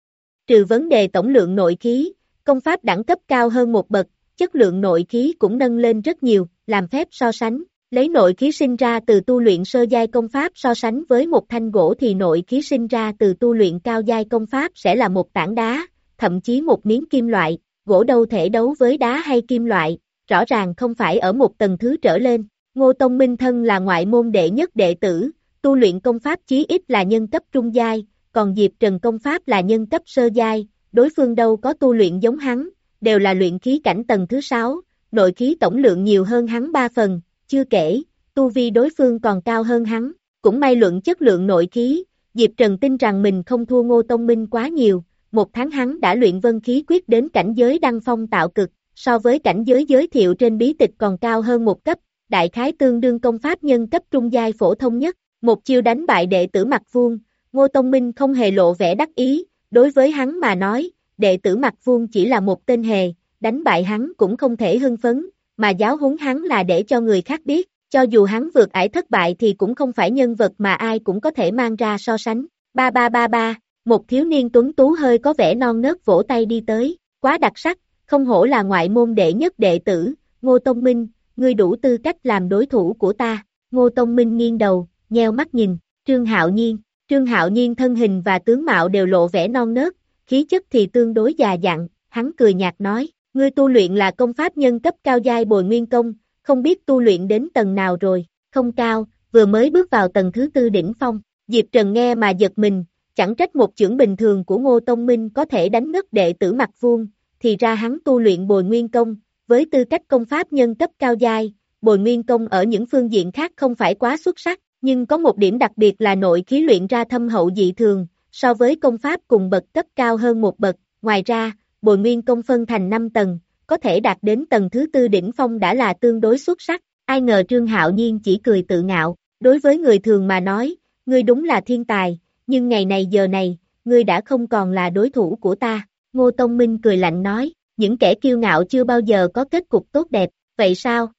Trừ vấn đề tổng lượng nội khí, công pháp đẳng cấp cao hơn một bậc, chất lượng nội khí cũng nâng lên rất nhiều, làm phép so sánh, lấy nội khí sinh ra từ tu luyện sơ giai công pháp so sánh với một thanh gỗ thì nội khí sinh ra từ tu luyện cao giai công pháp sẽ là một tảng đá, thậm chí một miếng kim loại, gỗ đâu thể đấu với đá hay kim loại, rõ ràng không phải ở một tầng thứ trở lên. Ngô Tông Minh thân là ngoại môn đệ nhất đệ tử, tu luyện công pháp chí ít là nhân cấp trung giai, còn Diệp Trần công pháp là nhân cấp sơ giai, đối phương đâu có tu luyện giống hắn, đều là luyện khí cảnh tầng thứ sáu, nội khí tổng lượng nhiều hơn hắn ba phần, chưa kể, tu vi đối phương còn cao hơn hắn, cũng may luận chất lượng nội khí, Diệp Trần tin rằng mình không thua Ngô Tông Minh quá nhiều, một tháng hắn đã luyện vân khí quyết đến cảnh giới đăng phong tạo cực, so với cảnh giới giới thiệu trên bí tịch còn cao hơn một cấp, đại khái tương đương công pháp nhân cấp trung giai phổ thông nhất, một chiêu đánh bại đệ tử Mặc Vuông, Ngô Tông Minh không hề lộ vẻ đắc ý, đối với hắn mà nói, đệ tử Mặc Vuông chỉ là một tên hề, đánh bại hắn cũng không thể hưng phấn, mà giáo huấn hắn là để cho người khác biết, cho dù hắn vượt ải thất bại thì cũng không phải nhân vật mà ai cũng có thể mang ra so sánh. Ba ba ba ba, một thiếu niên tuấn tú hơi có vẻ non nớt vỗ tay đi tới, quá đặc sắc, không hổ là ngoại môn đệ nhất đệ tử, Ngô Tông Minh, ngươi đủ tư cách làm đối thủ của ta. Ngô Tông Minh nghiêng đầu, nheo mắt nhìn, Trương Hạo Nhiên, Trương Hạo Nhiên thân hình và tướng mạo đều lộ vẻ non nớt, khí chất thì tương đối già dặn, hắn cười nhạt nói, ngươi tu luyện là công pháp nhân cấp cao giai Bồi Nguyên Công, không biết tu luyện đến tầng nào rồi, không cao, vừa mới bước vào tầng thứ tư đỉnh phong, Diệp Trần nghe mà giật mình, chẳng trách một chưởng bình thường của Ngô Tông Minh có thể đánh ngất đệ tử Mặc Vuông, thì ra hắn tu luyện Bồi Nguyên Công, với tư cách công pháp nhân cấp cao giai, Bồi Nguyên Công ở những phương diện khác không phải quá xuất sắc, nhưng có một điểm đặc biệt là nội khí luyện ra thâm hậu dị thường, so với công pháp cùng bậc cấp cao hơn một bậc, ngoài ra, Bồi Nguyên Công phân thành năm tầng, có thể đạt đến tầng thứ tư đỉnh phong đã là tương đối xuất sắc, ai ngờ Trương Hạo Nhiên chỉ cười tự ngạo, đối với người thường mà nói, ngươi đúng là thiên tài, nhưng ngày này giờ này, ngươi đã không còn là đối thủ của ta, Ngô Tông Minh cười lạnh nói, những kẻ kiêu ngạo chưa bao giờ có kết cục tốt đẹp, vậy sao?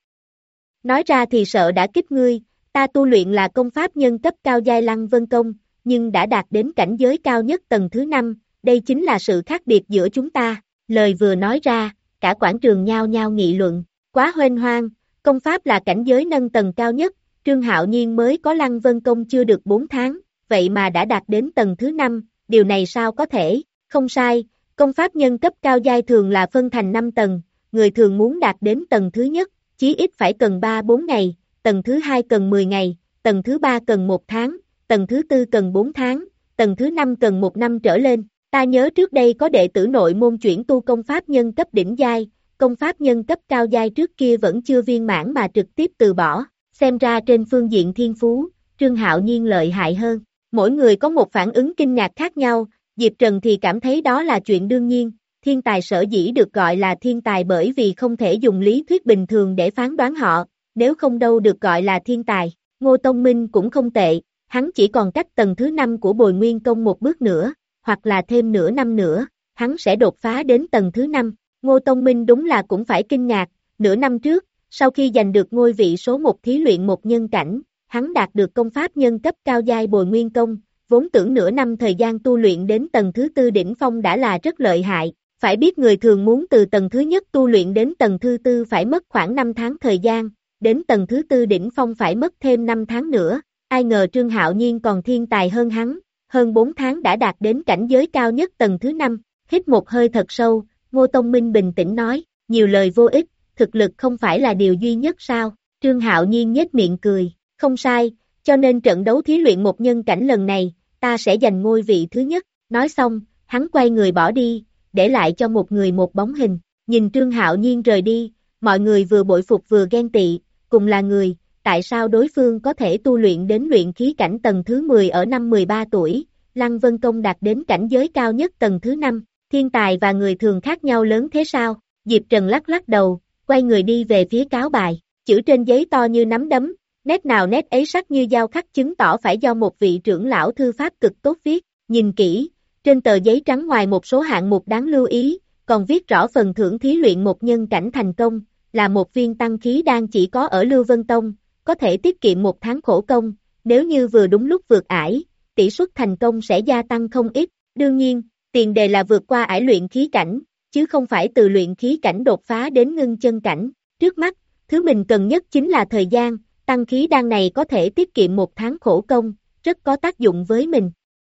Nói ra thì sợ đã kích ngươi, ta tu luyện là công pháp nhân cấp cao giai Lăng Vân Công, nhưng đã đạt đến cảnh giới cao nhất tầng thứ năm, đây chính là sự khác biệt giữa chúng ta, lời vừa nói ra, cả quảng trường nhao nhao nghị luận, quá huênh hoang, công pháp là cảnh giới nâng tầng cao nhất, Trương Hạo Nhiên mới có Lăng Vân Công chưa được bốn tháng, vậy mà đã đạt đến tầng thứ năm, điều này sao có thể, không sai, công pháp nhân cấp cao giai thường là phân thành năm tầng, người thường muốn đạt đến tầng thứ nhất, chí ít phải cần ba bốn ngày, tầng thứ hai cần mười ngày, tầng thứ ba cần một tháng, tầng thứ tư cần bốn tháng, tầng thứ năm cần một năm trở lên. Ta nhớ trước đây có đệ tử nội môn chuyển tu công pháp nhân cấp đỉnh giai, công pháp nhân cấp cao giai trước kia vẫn chưa viên mãn mà trực tiếp từ bỏ, xem ra trên phương diện thiên phú, Trương Hạo Nhiên lợi hại hơn. Mỗi người có một phản ứng kinh ngạc khác nhau, Diệp Trần thì cảm thấy đó là chuyện đương nhiên, thiên tài sở dĩ được gọi là thiên tài bởi vì không thể dùng lý thuyết bình thường để phán đoán họ, nếu không đâu được gọi là thiên tài. Ngô Tông Minh cũng không tệ, hắn chỉ còn cách tầng thứ năm của Bồi Nguyên Công một bước nữa, hoặc là thêm nửa năm nữa, hắn sẽ đột phá đến tầng thứ năm. Ngô Tông Minh đúng là cũng phải kinh ngạc, nửa năm trước, sau khi giành được ngôi vị số một thí luyện một nhân cảnh, hắn đạt được công pháp nhân cấp cao giai Bồi Nguyên Công, vốn tưởng nửa năm thời gian tu luyện đến tầng thứ tư đỉnh phong đã là rất lợi hại, phải biết người thường muốn từ tầng thứ nhất tu luyện đến tầng thứ tư phải mất khoảng năm tháng thời gian, đến tầng thứ tư đỉnh phong phải mất thêm năm tháng nữa, ai ngờ Trương Hạo Nhiên còn thiên tài hơn hắn, hơn bốn tháng đã đạt đến cảnh giới cao nhất tầng thứ năm, hít một hơi thật sâu, Ngô Tông Minh bình tĩnh nói, nhiều lời vô ích, thực lực không phải là điều duy nhất sao, Trương Hạo Nhiên nhếch miệng cười, không sai, cho nên trận đấu thí luyện một nhân cảnh lần này, ta sẽ giành ngôi vị thứ nhất, nói xong, hắn quay người bỏ đi, để lại cho một người một bóng hình, nhìn Trương Hạo Nhiên rời đi, mọi người vừa bội phục vừa ghen tị, cùng là người, tại sao đối phương có thể tu luyện đến luyện khí cảnh tầng thứ mười ở năm mười ba tuổi, Lăng Vân Công đạt đến cảnh giới cao nhất tầng thứ năm, thiên tài và người thường khác nhau lớn thế sao, Diệp Trần lắc lắc đầu, quay người đi về phía cáo bài, chữ trên giấy to như nắm đấm, nét nào nét ấy sắc như dao khắc chứng tỏ phải do một vị trưởng lão thư pháp cực tốt viết, nhìn kỹ, trên tờ giấy trắng ngoài một số hạng mục đáng lưu ý, còn viết rõ phần thưởng thí luyện một nhân cảnh thành công, là một viên tăng khí đan chỉ có ở Lưu Vân Tông, có thể tiết kiệm một tháng khổ công, nếu như vừa đúng lúc vượt ải, tỷ suất thành công sẽ gia tăng không ít, đương nhiên, tiền đề là vượt qua ải luyện khí cảnh, chứ không phải từ luyện khí cảnh đột phá đến ngưng chân cảnh, trước mắt, thứ mình cần nhất chính là thời gian, tăng khí đan này có thể tiết kiệm một tháng khổ công, rất có tác dụng với mình.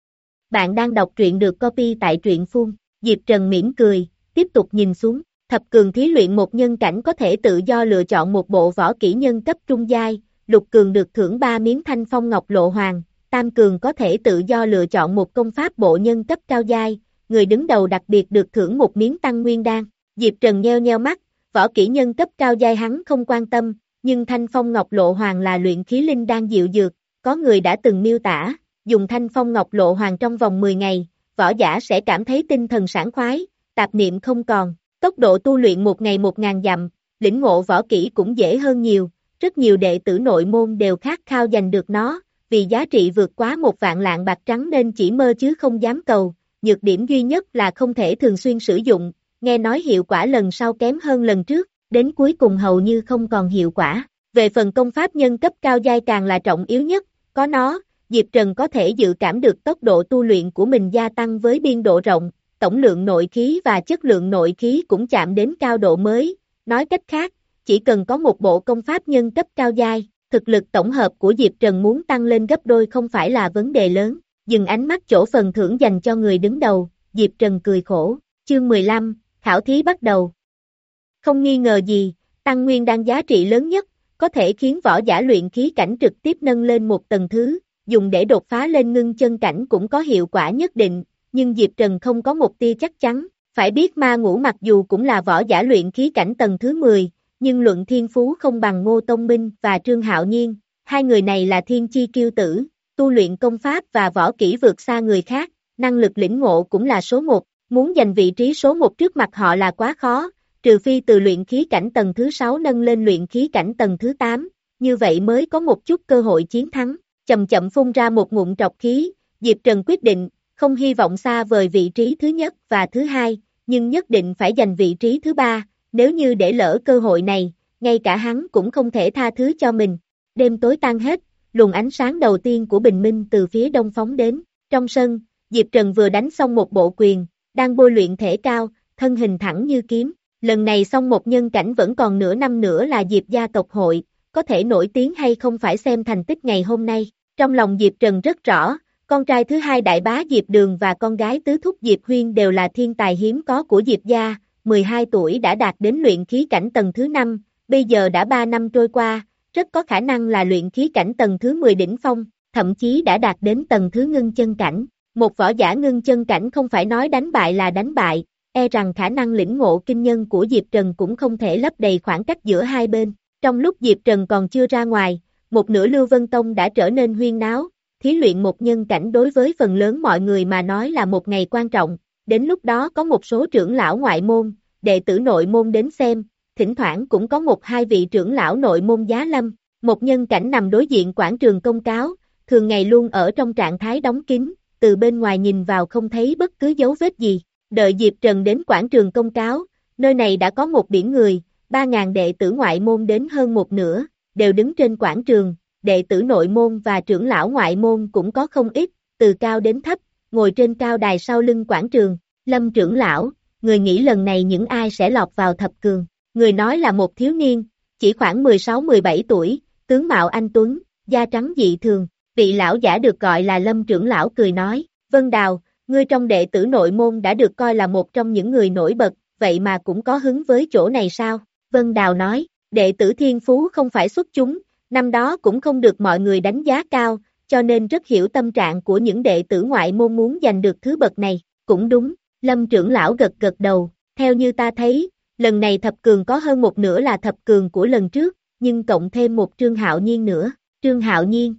Bạn đang đọc truyện được copy tại truyện phun, Diệp Trần mỉm cười, tiếp tục nhìn xuống, thập cường thí luyện một nhân cảnh có thể tự do lựa chọn một bộ võ kỹ nhân cấp trung giai, lục cường được thưởng ba miếng thanh phong ngọc lộ hoàng, tam cường có thể tự do lựa chọn một công pháp bộ nhân cấp cao giai, người đứng đầu đặc biệt được thưởng một miếng tăng nguyên đan. Diệp Trần nheo nheo mắt, võ kỹ nhân cấp cao giai hắn không quan tâm, nhưng thanh phong ngọc lộ hoàng là luyện khí linh đan dịu dược, có người đã từng miêu tả, dùng thanh phong ngọc lộ hoàng trong vòng mười ngày, võ giả sẽ cảm thấy tinh thần sảng khoái, tạp niệm không còn, tốc độ tu luyện một ngày một ngàn dặm, lĩnh ngộ võ kỹ cũng dễ hơn nhiều, rất nhiều đệ tử nội môn đều khát khao giành được nó, vì giá trị vượt quá một vạn lạng bạc trắng nên chỉ mơ chứ không dám cầu, nhược điểm duy nhất là không thể thường xuyên sử dụng, nghe nói hiệu quả lần sau kém hơn lần trước, đến cuối cùng hầu như không còn hiệu quả. Về phần công pháp nhân cấp cao giai càng là trọng yếu nhất, có nó, Diệp Trần có thể dự cảm được tốc độ tu luyện của mình gia tăng với biên độ rộng, tổng lượng nội khí và chất lượng nội khí cũng chạm đến cao độ mới, nói cách khác, chỉ cần có một bộ công pháp nhân cấp cao giai, thực lực tổng hợp của Diệp Trần muốn tăng lên gấp đôi không phải là vấn đề lớn, dừng ánh mắt chỗ phần thưởng dành cho người đứng đầu, Diệp Trần cười khổ, chương mười lăm, khảo thí bắt đầu. Không nghi ngờ gì, tăng nguyên đan giá trị lớn nhất, có thể khiến võ giả luyện khí cảnh trực tiếp nâng lên một tầng thứ, dùng để đột phá lên ngưng chân cảnh cũng có hiệu quả nhất định, nhưng Diệp Trần không có một tia chắc chắn, phải biết Ma Ngũ mặc dù cũng là võ giả luyện khí cảnh tầng thứ mười, nhưng luận thiên phú không bằng Ngô Tông Minh và Trương Hạo Nhiên, hai người này là thiên chi kiêu tử, tu luyện công pháp và võ kỹ vượt xa người khác, năng lực lĩnh ngộ cũng là số một, muốn giành vị trí số một trước mặt họ là quá khó, trừ phi từ luyện khí cảnh tầng thứ sáu nâng lên luyện khí cảnh tầng thứ tám, như vậy mới có một chút cơ hội chiến thắng, chậm chậm phun ra một ngụm trọc khí, Diệp Trần quyết định, không hy vọng xa vời vị trí thứ nhất và thứ hai, nhưng nhất định phải giành vị trí thứ ba, nếu như để lỡ cơ hội này, ngay cả hắn cũng không thể tha thứ cho mình. Đêm tối tan hết, luồng ánh sáng đầu tiên của bình minh từ phía đông phóng đến, trong sân, Diệp Trần vừa đánh xong một bộ quyền, đang bôi luyện thể cao, thân hình thẳng như kiếm, lần này xong một nhân cảnh vẫn còn nửa năm nữa là Diệp gia tộc hội, có thể nổi tiếng hay không phải xem thành tích ngày hôm nay, trong lòng Diệp Trần rất rõ, con trai thứ hai đại bá Diệp Đường và con gái tứ thúc Diệp Huyên đều là thiên tài hiếm có của Diệp gia, mười hai tuổi đã đạt đến luyện khí cảnh tầng thứ năm, bây giờ đã ba năm trôi qua, rất có khả năng là luyện khí cảnh tầng thứ mười đỉnh phong, thậm chí đã đạt đến tầng thứ ngưng chân cảnh. Một võ giả ngưng chân cảnh không phải nói đánh bại là đánh bại, e rằng khả năng lĩnh ngộ kinh nhân của Diệp Trần cũng không thể lấp đầy khoảng cách giữa hai bên. Trong lúc Diệp Trần còn chưa ra ngoài, một nửa Lưu Vân Tông đã trở nên huyên náo, thí luyện một nhân cảnh đối với phần lớn mọi người mà nói là một ngày quan trọng, đến lúc đó có một số trưởng lão ngoại môn, đệ tử nội môn đến xem, thỉnh thoảng cũng có một hai vị trưởng lão nội môn giá lâm, một nhân cảnh nằm đối diện quảng trường công cáo, thường ngày luôn ở trong trạng thái đóng kín, từ bên ngoài nhìn vào không thấy bất cứ dấu vết gì, đợi Diệp Trần đến quảng trường công cáo, nơi này đã có một biển người, ba ngàn đệ tử ngoại môn đến hơn một nửa, đều đứng trên quảng trường, đệ tử nội môn và trưởng lão ngoại môn cũng có không ít, từ cao đến thấp, ngồi trên cao đài sau lưng quảng trường, Lâm trưởng lão, người nghĩ lần này những ai sẽ lọt vào thập cường, người nói là một thiếu niên, chỉ khoảng mười sáu mười bảy tuổi, tướng mạo anh tuấn, da trắng dị thường, vị lão giả được gọi là Lâm trưởng lão cười nói, Vân Đào, ngươi trong đệ tử nội môn đã được coi là một trong những người nổi bật, vậy mà cũng có hứng với chỗ này sao? Vân Đào nói, đệ tử thiên phú không phải xuất chúng, năm đó cũng không được mọi người đánh giá cao, cho nên rất hiểu tâm trạng của những đệ tử ngoại môn muốn giành được thứ bậc này, cũng đúng, Lâm trưởng lão gật gật đầu, theo như ta thấy, lần này thập cường có hơn một nửa là thập cường của lần trước, nhưng cộng thêm một Trương Hạo Nhiên nữa, Trương Hạo Nhiên.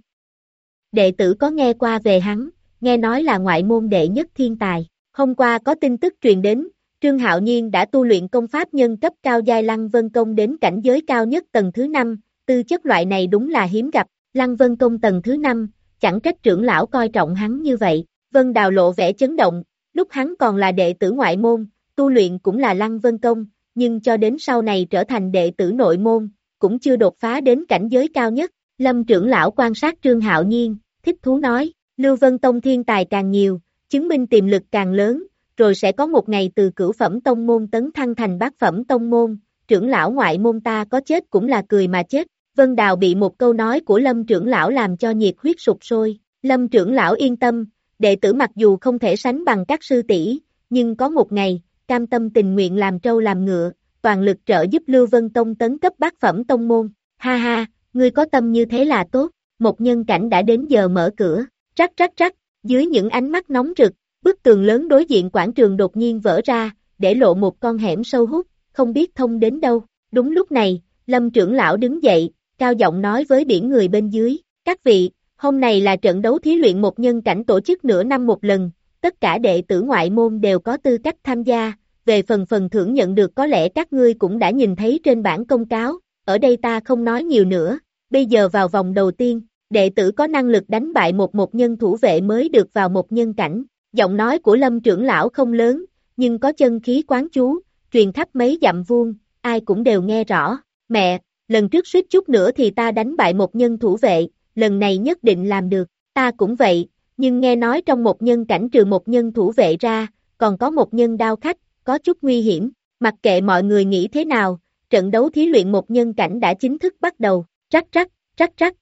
Đệ tử có nghe qua về hắn, nghe nói là ngoại môn đệ nhất thiên tài, hôm qua có tin tức truyền đến, Trương Hạo Nhiên đã tu luyện công pháp nhân cấp cao giai Lăng Vân Công đến cảnh giới cao nhất tầng thứ năm, tư chất loại này đúng là hiếm gặp, Lăng Vân Công tầng thứ năm, chẳng trách trưởng lão coi trọng hắn như vậy, Vân Đào lộ vẻ chấn động, lúc hắn còn là đệ tử ngoại môn, tu luyện cũng là Lăng Vân Công, nhưng cho đến sau này trở thành đệ tử nội môn, cũng chưa đột phá đến cảnh giới cao nhất, Lâm trưởng lão quan sát Trương Hạo Nhiên, thích thú nói, Lưu Vân Tông thiên tài càng nhiều, chứng minh tiềm lực càng lớn, rồi sẽ có một ngày từ cửu phẩm tông môn tấn thăng thành bát phẩm tông môn, trưởng lão ngoại môn ta có chết cũng là cười mà chết. Vân Đào bị một câu nói của Lâm trưởng lão làm cho nhiệt huyết sục sôi. Lâm trưởng lão yên tâm, đệ tử mặc dù không thể sánh bằng các sư tỷ, nhưng có một ngày, cam tâm tình nguyện làm trâu làm ngựa, toàn lực trợ giúp Lưu Vân Tông tấn cấp bát phẩm tông môn. Ha ha, ngươi có tâm như thế là tốt. Một nhân cảnh đã đến giờ mở cửa. Rắc rắc rắc, dưới những ánh mắt nóng rực, bức tường lớn đối diện quảng trường đột nhiên vỡ ra, để lộ một con hẻm sâu hút, không biết thông đến đâu. Đúng lúc này, Lâm trưởng lão đứng dậy, cao giọng nói với biển người bên dưới, các vị, hôm nay là trận đấu thí luyện một nhân cảnh tổ chức nửa năm một lần, tất cả đệ tử ngoại môn đều có tư cách tham gia, về phần phần thưởng nhận được có lẽ các ngươi cũng đã nhìn thấy trên bảng công cáo, ở đây ta không nói nhiều nữa, bây giờ vào vòng đầu tiên, đệ tử có năng lực đánh bại một một nhân thủ vệ mới được vào một nhân cảnh. Giọng nói của Lâm trưởng lão không lớn, nhưng có chân khí quán chú, truyền khắp mấy dặm vuông, ai cũng đều nghe rõ. Mẹ, lần trước suýt chút nữa thì ta đánh bại một nhân thủ vệ, lần này nhất định làm được, ta cũng vậy, nhưng nghe nói trong một nhân cảnh trừ một nhân thủ vệ ra, còn có một nhân đao khách, có chút nguy hiểm, mặc kệ mọi người nghĩ thế nào, trận đấu thí luyện một nhân cảnh đã chính thức bắt đầu, rắc rắc, rắc rắc,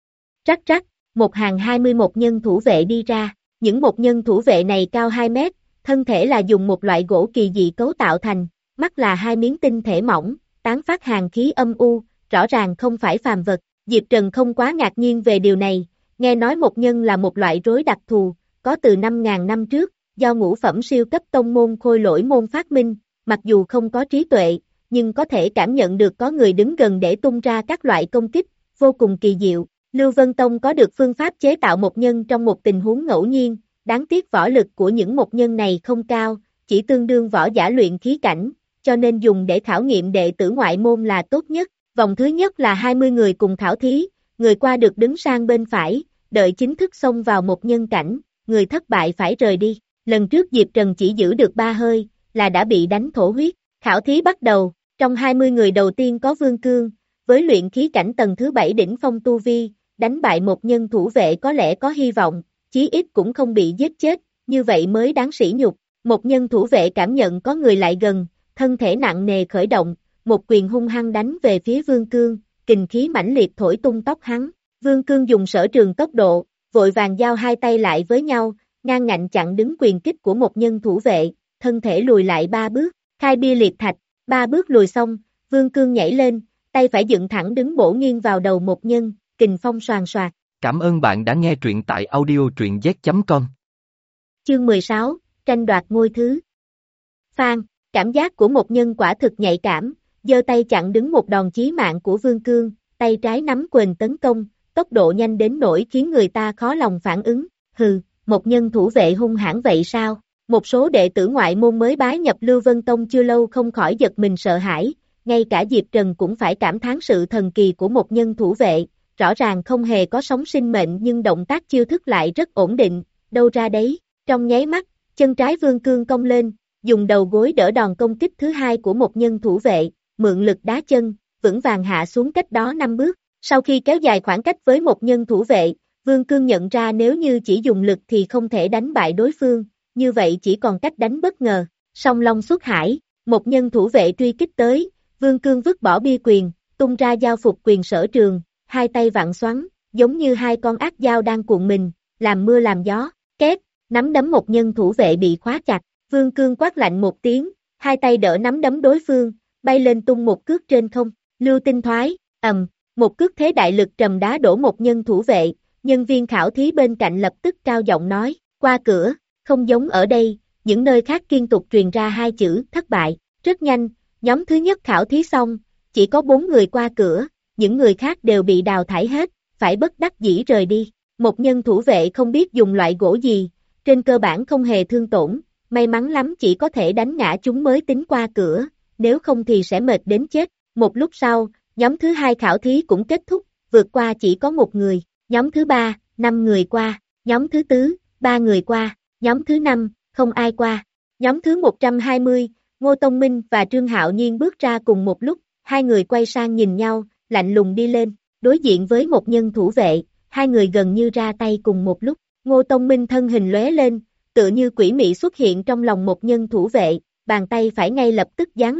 rắc rắc, một hàng hai mươi mốt nhân thủ vệ đi ra. Những một nhân thủ vệ này cao hai mét, thân thể là dùng một loại gỗ kỳ dị cấu tạo thành, mắt là hai miếng tinh thể mỏng, tán phát hàn khí âm u, rõ ràng không phải phàm vật. Diệp Trần không quá ngạc nhiên về điều này, nghe nói một nhân là một loại rối đặc thù, có từ năm ngàn năm trước, do ngũ phẩm siêu cấp tông môn Khôi Lỗi môn phát minh, mặc dù không có trí tuệ, nhưng có thể cảm nhận được có người đứng gần để tung ra các loại công kích, vô cùng kỳ diệu. Lưu Vân Tông có được phương pháp chế tạo một nhân trong một tình huống ngẫu nhiên, đáng tiếc võ lực của những một nhân này không cao, chỉ tương đương võ giả luyện khí cảnh, cho nên dùng để khảo nghiệm đệ tử ngoại môn là tốt nhất. Vòng thứ nhất là hai mươi người cùng khảo thí, người qua được đứng sang bên phải, đợi chính thức xông vào một nhân cảnh, người thất bại phải rời đi. Lần trước Diệp Trần chỉ giữ được ba hơi, là đã bị đánh thổ huyết. Khảo thí bắt đầu, trong hai mươi người đầu tiên có Vương Cương, với luyện khí cảnh tầng thứ bảy đỉnh phong tu vi, đánh bại một nhân thủ vệ có lẽ có hy vọng, chí ít cũng không bị giết chết, như vậy mới đáng sỉ nhục. Một nhân thủ vệ cảm nhận có người lại gần, thân thể nặng nề khởi động, một quyền hung hăng đánh về phía Vương Cương, kình khí mãnh liệt thổi tung tóc hắn. Vương Cương dùng sở trường tốc độ, vội vàng giao hai tay lại với nhau, ngang ngạnh chặn đứng quyền kích của một nhân thủ vệ, thân thể lùi lại ba bước, khai bia liệt thạch, ba bước lùi xong, Vương Cương nhảy lên, tay phải dựng thẳng đứng bổ nghiêng vào đầu một nhân, kình phong xoàn xoạc. Cảm ơn bạn đã nghe truyện tại audio truyện z chấm com. Chương mười sáu, tranh đoạt ngôi thứ. Phan, cảm giác của một nhân quả thực nhạy cảm, giơ tay chặn đứng một đòn chí mạng của Vương Cương, tay trái nắm quyền tấn công, tốc độ nhanh đến nỗi khiến người ta khó lòng phản ứng. Hừ, một nhân thủ vệ hung hãn vậy sao? Một số đệ tử ngoại môn mới bái nhập Lưu Vân Tông chưa lâu không khỏi giật mình sợ hãi, ngay cả Diệp Trần cũng phải cảm thán sự thần kỳ của một nhân thủ vệ, rõ ràng không hề có sống sinh mệnh nhưng động tác chiêu thức lại rất ổn định, đâu ra đấy. Trong nháy mắt, chân trái Vương Cương cong lên, dùng đầu gối đỡ đòn công kích thứ hai của một nhân thủ vệ, mượn lực đá chân, vững vàng hạ xuống cách đó năm bước. Sau khi kéo dài khoảng cách với một nhân thủ vệ, Vương Cương nhận ra nếu như chỉ dùng lực thì không thể đánh bại đối phương, như vậy chỉ còn cách đánh bất ngờ. Song Long xuất hải, một nhân thủ vệ truy kích tới, Vương Cương vứt bỏ bia quyền, tung ra giao phục quyền sở trường, hai tay vặn xoắn, giống như hai con ác dao đang cuộn mình, làm mưa làm gió. Két, nắm đấm một nhân thủ vệ bị khóa chặt, Vương Cương quát lạnh một tiếng, hai tay đỡ nắm đấm đối phương, bay lên tung một cước trên không, lưu tinh thoái, ầm, một cước thế đại lực trầm đá đổ một nhân thủ vệ, nhân viên khảo thí bên cạnh lập tức cao giọng nói, qua cửa, không giống ở đây, những nơi khác liên tục truyền ra hai chữ, thất bại. Rất nhanh, nhóm thứ nhất khảo thí xong, chỉ có bốn người qua cửa, những người khác đều bị đào thải hết, phải bất đắc dĩ rời đi. Một nhân thủ vệ không biết dùng loại gỗ gì, trên cơ bản không hề thương tổn, may mắn lắm chỉ có thể đánh ngã chúng mới tính qua cửa, nếu không thì sẽ mệt đến chết. Một lúc sau, nhóm thứ hai khảo thí cũng kết thúc, vượt qua chỉ có một người, nhóm thứ ba, năm người qua, nhóm thứ tư, ba người qua, nhóm thứ năm, không ai qua. Nhóm thứ một trăm hai mươi, Ngô Tông Minh và Trương Hạo Nhiên bước ra cùng một lúc, hai người quay sang nhìn nhau, lạnh lùng đi lên, đối diện với một nhân thủ vệ, hai người gần như ra tay cùng một lúc. Ngô Tông Minh thân hình lóe lên, tựa như quỷ mị xuất hiện trong lòng một nhân thủ vệ, bàn tay phải ngay lập tức giáng lên,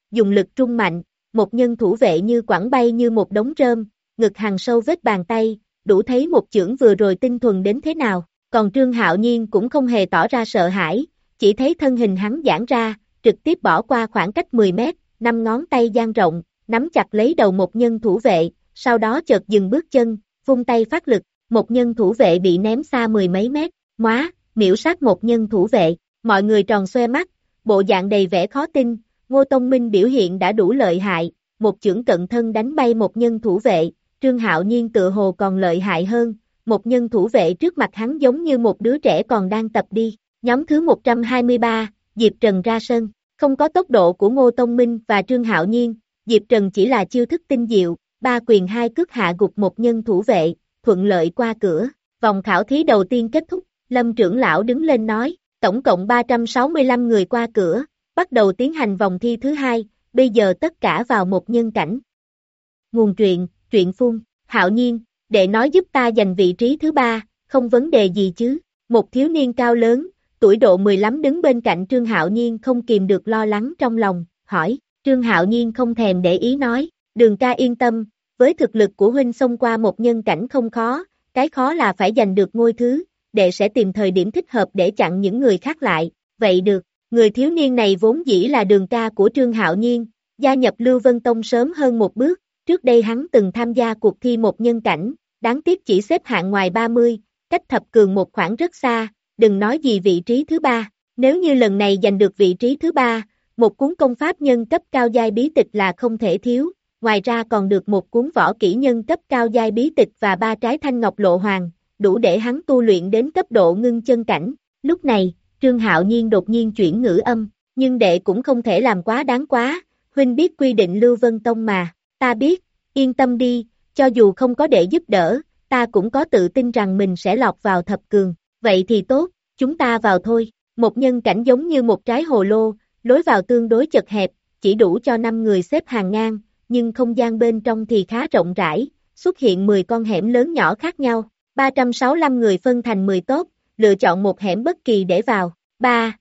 dùng lực trung mạnh, một nhân thủ vệ như quẳng bay như một đống rơm, ngực hằn sâu vết bàn tay, đủ thấy một chưởng vừa rồi tinh thuần đến thế nào, còn Trương Hạo Nhiên cũng không hề tỏ ra sợ hãi, chỉ thấy thân hình hắn giãn ra, trực tiếp bỏ qua khoảng cách mười mét, năm ngón tay dang rộng, nắm chặt lấy đầu một nhân thủ vệ, sau đó chợt dừng bước chân, vung tay phát lực, một nhân thủ vệ bị ném xa mười mấy mét, móa, miễu sát một nhân thủ vệ, mọi người tròn xoe mắt, bộ dạng đầy vẻ khó tin, Ngô Tông Minh biểu hiện đã đủ lợi hại, một chưởng cận thân đánh bay một nhân thủ vệ, Trương Hạo Nhiên tự hồ còn lợi hại hơn, một nhân thủ vệ trước mặt hắn giống như một đứa trẻ còn đang tập đi, nhóm thứ một trăm hai mươi ba, Diệp Trần ra sân, không có tốc độ của Ngô Tông Minh và Trương Hạo Nhiên, Diệp Trần chỉ là chiêu thức tinh diệu, ba quyền hai cước hạ gục một nhân thủ vệ, thuận lợi qua cửa, vòng khảo thí đầu tiên kết thúc, Lâm trưởng lão đứng lên nói, tổng cộng ba trăm sáu mươi lăm người qua cửa, bắt đầu tiến hành vòng thi thứ hai, bây giờ tất cả vào một nhân cảnh. Nguồn truyện, truyện phun, Hạo Nhiên, đệ nói giúp ta giành vị trí thứ ba, không vấn đề gì chứ, một thiếu niên cao lớn, tuổi độ mười lăm đứng bên cạnh Trương Hạo Nhiên không kìm được lo lắng trong lòng, hỏi, Trương Hạo Nhiên không thèm để ý nói, Đường ca yên tâm, với thực lực của huynh xông qua một nhân cảnh không khó, cái khó là phải giành được ngôi thứ, đệ sẽ tìm thời điểm thích hợp để chặn những người khác lại, vậy được, người thiếu niên này vốn dĩ là đường ca của Trương Hạo Nhiên, gia nhập Lưu Vân Tông sớm hơn một bước, trước đây hắn từng tham gia cuộc thi một nhân cảnh, đáng tiếc chỉ xếp hạng ngoài ba mươi, cách thập cường một khoảng rất xa, đừng nói gì vị trí thứ ba, nếu như lần này giành được vị trí thứ ba, một cuốn công pháp nhân cấp cao giai bí tịch là không thể thiếu, ngoài ra còn được một cuốn võ kỹ nhân cấp cao giai bí tịch và ba trái thanh ngọc lộ hoàng, đủ để hắn tu luyện đến cấp độ ngưng chân cảnh. Lúc này, Trương Hạo Nhiên đột nhiên chuyển ngữ âm, nhưng đệ cũng không thể làm quá đáng quá, huynh biết quy định Lưu Vân Tông mà, ta biết, yên tâm đi, cho dù không có đệ giúp đỡ, ta cũng có tự tin rằng mình sẽ lọt vào thập cường, vậy thì tốt, chúng ta vào thôi, một nhân cảnh giống như một trái hồ lô, lối vào tương đối chật hẹp, chỉ đủ cho năm người xếp hàng ngang, nhưng không gian bên trong thì khá rộng rãi, xuất hiện mười con hẻm lớn nhỏ khác nhau, ba trăm sáu mươi lăm người phân thành mười tốt, lựa chọn một hẻm bất kỳ để vào, ba,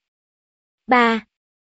ba,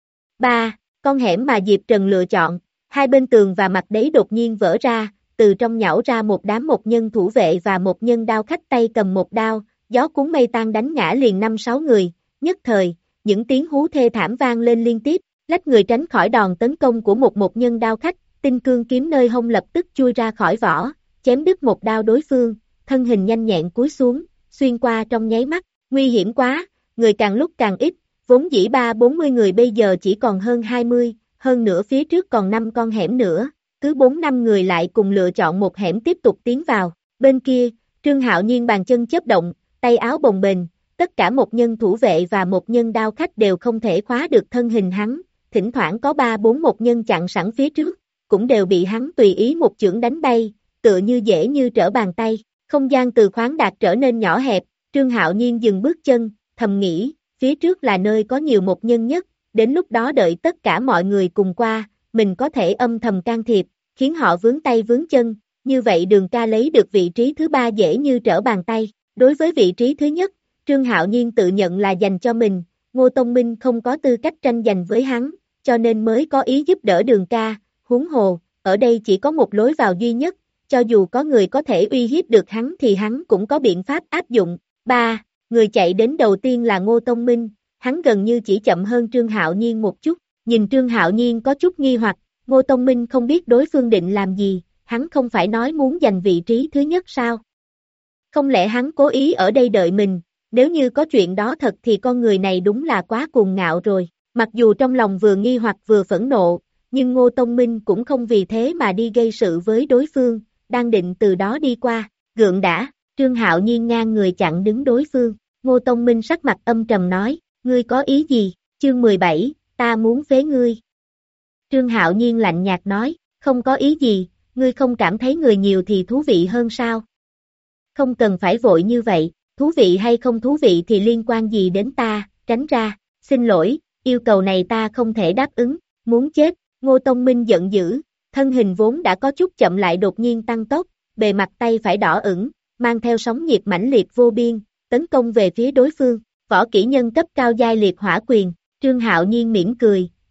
ba, con hẻm mà Diệp Trần lựa chọn, hai bên tường và mặt đấy đột nhiên vỡ ra, từ trong nhão ra một đám một nhân thủ vệ và một nhân đao khách tay cầm một đao, gió cuốn mây tan đánh ngã liền năm sáu người, nhất thời, những tiếng hú thê thảm vang lên liên tiếp, lách người tránh khỏi đòn tấn công của một một nhân đao khách, tinh cương kiếm nơi hông lập tức chui ra khỏi vỏ, chém đứt một đao đối phương, thân hình nhanh nhẹn cúi xuống, xuyên qua trong nháy mắt, nguy hiểm quá, người càng lúc càng ít, vốn dĩ ba bốn mươi người bây giờ chỉ còn hơn hai mươi, hơn nữa phía trước còn năm con hẻm nữa, cứ bốn năm người lại cùng lựa chọn một hẻm tiếp tục tiến vào, bên kia, Trương Hạo Nhiên bàn chân chớp động, tay áo bồng bềnh, tất cả một nhân thủ vệ và một nhân đao khách đều không thể khóa được thân hình hắn, thỉnh thoảng có ba bốn một nhân chặn sẵn phía trước, cũng đều bị hắn tùy ý một chưởng đánh bay, tựa như dễ như trở bàn tay, không gian từ khoáng đạt trở nên nhỏ hẹp, Trương Hạo Nhiên dừng bước chân, thầm nghĩ, phía trước là nơi có nhiều một nhân nhất, đến lúc đó đợi tất cả mọi người cùng qua, mình có thể âm thầm can thiệp, khiến họ vướng tay vướng chân, như vậy Đường ca lấy được vị trí thứ ba dễ như trở bàn tay, đối với vị trí thứ nhất, Trương Hạo Nhiên tự nhận là dành cho mình, Ngô Tông Minh không có tư cách tranh giành với hắn, cho nên mới có ý giúp đỡ Đường ca, huống hồ, ở đây chỉ có một lối vào duy nhất, cho dù có người có thể uy hiếp được hắn thì hắn cũng có biện pháp áp dụng. ba. Người chạy đến đầu tiên là Ngô Tông Minh, hắn gần như chỉ chậm hơn Trương Hạo Nhiên một chút, nhìn Trương Hạo Nhiên có chút nghi hoặc, Ngô Tông Minh không biết đối phương định làm gì, hắn không phải nói muốn giành vị trí thứ nhất sao? Không lẽ hắn cố ý ở đây đợi mình, nếu như có chuyện đó thật thì con người này đúng là quá cuồng ngạo rồi, mặc dù trong lòng vừa nghi hoặc vừa phẫn nộ, nhưng Ngô Tông Minh cũng không vì thế mà đi gây sự với đối phương, đang định từ đó đi qua, gượng đã, Trương Hạo Nhiên ngang người chặn đứng đối phương, Ngô Tông Minh sắc mặt âm trầm nói, ngươi có ý gì, chương mười bảy, ta muốn phế ngươi. Trương Hạo Nhiên lạnh nhạt nói, không có ý gì, ngươi không cảm thấy người nhiều thì thú vị hơn sao? Không cần phải vội như vậy, thú vị hay không thú vị thì liên quan gì đến ta, tránh ra, xin lỗi, yêu cầu này ta không thể đáp ứng, muốn chết, Ngô Tông Minh giận dữ, thân hình vốn đã có chút chậm lại đột nhiên tăng tốc, bề mặt tay phải đỏ ửng, mang theo sóng nhiệt mãnh liệt vô biên, tấn công về phía đối phương, võ kỹ nhân cấp cao giai liệt hỏa quyền, Trương Hạo Nhiên mỉm cười,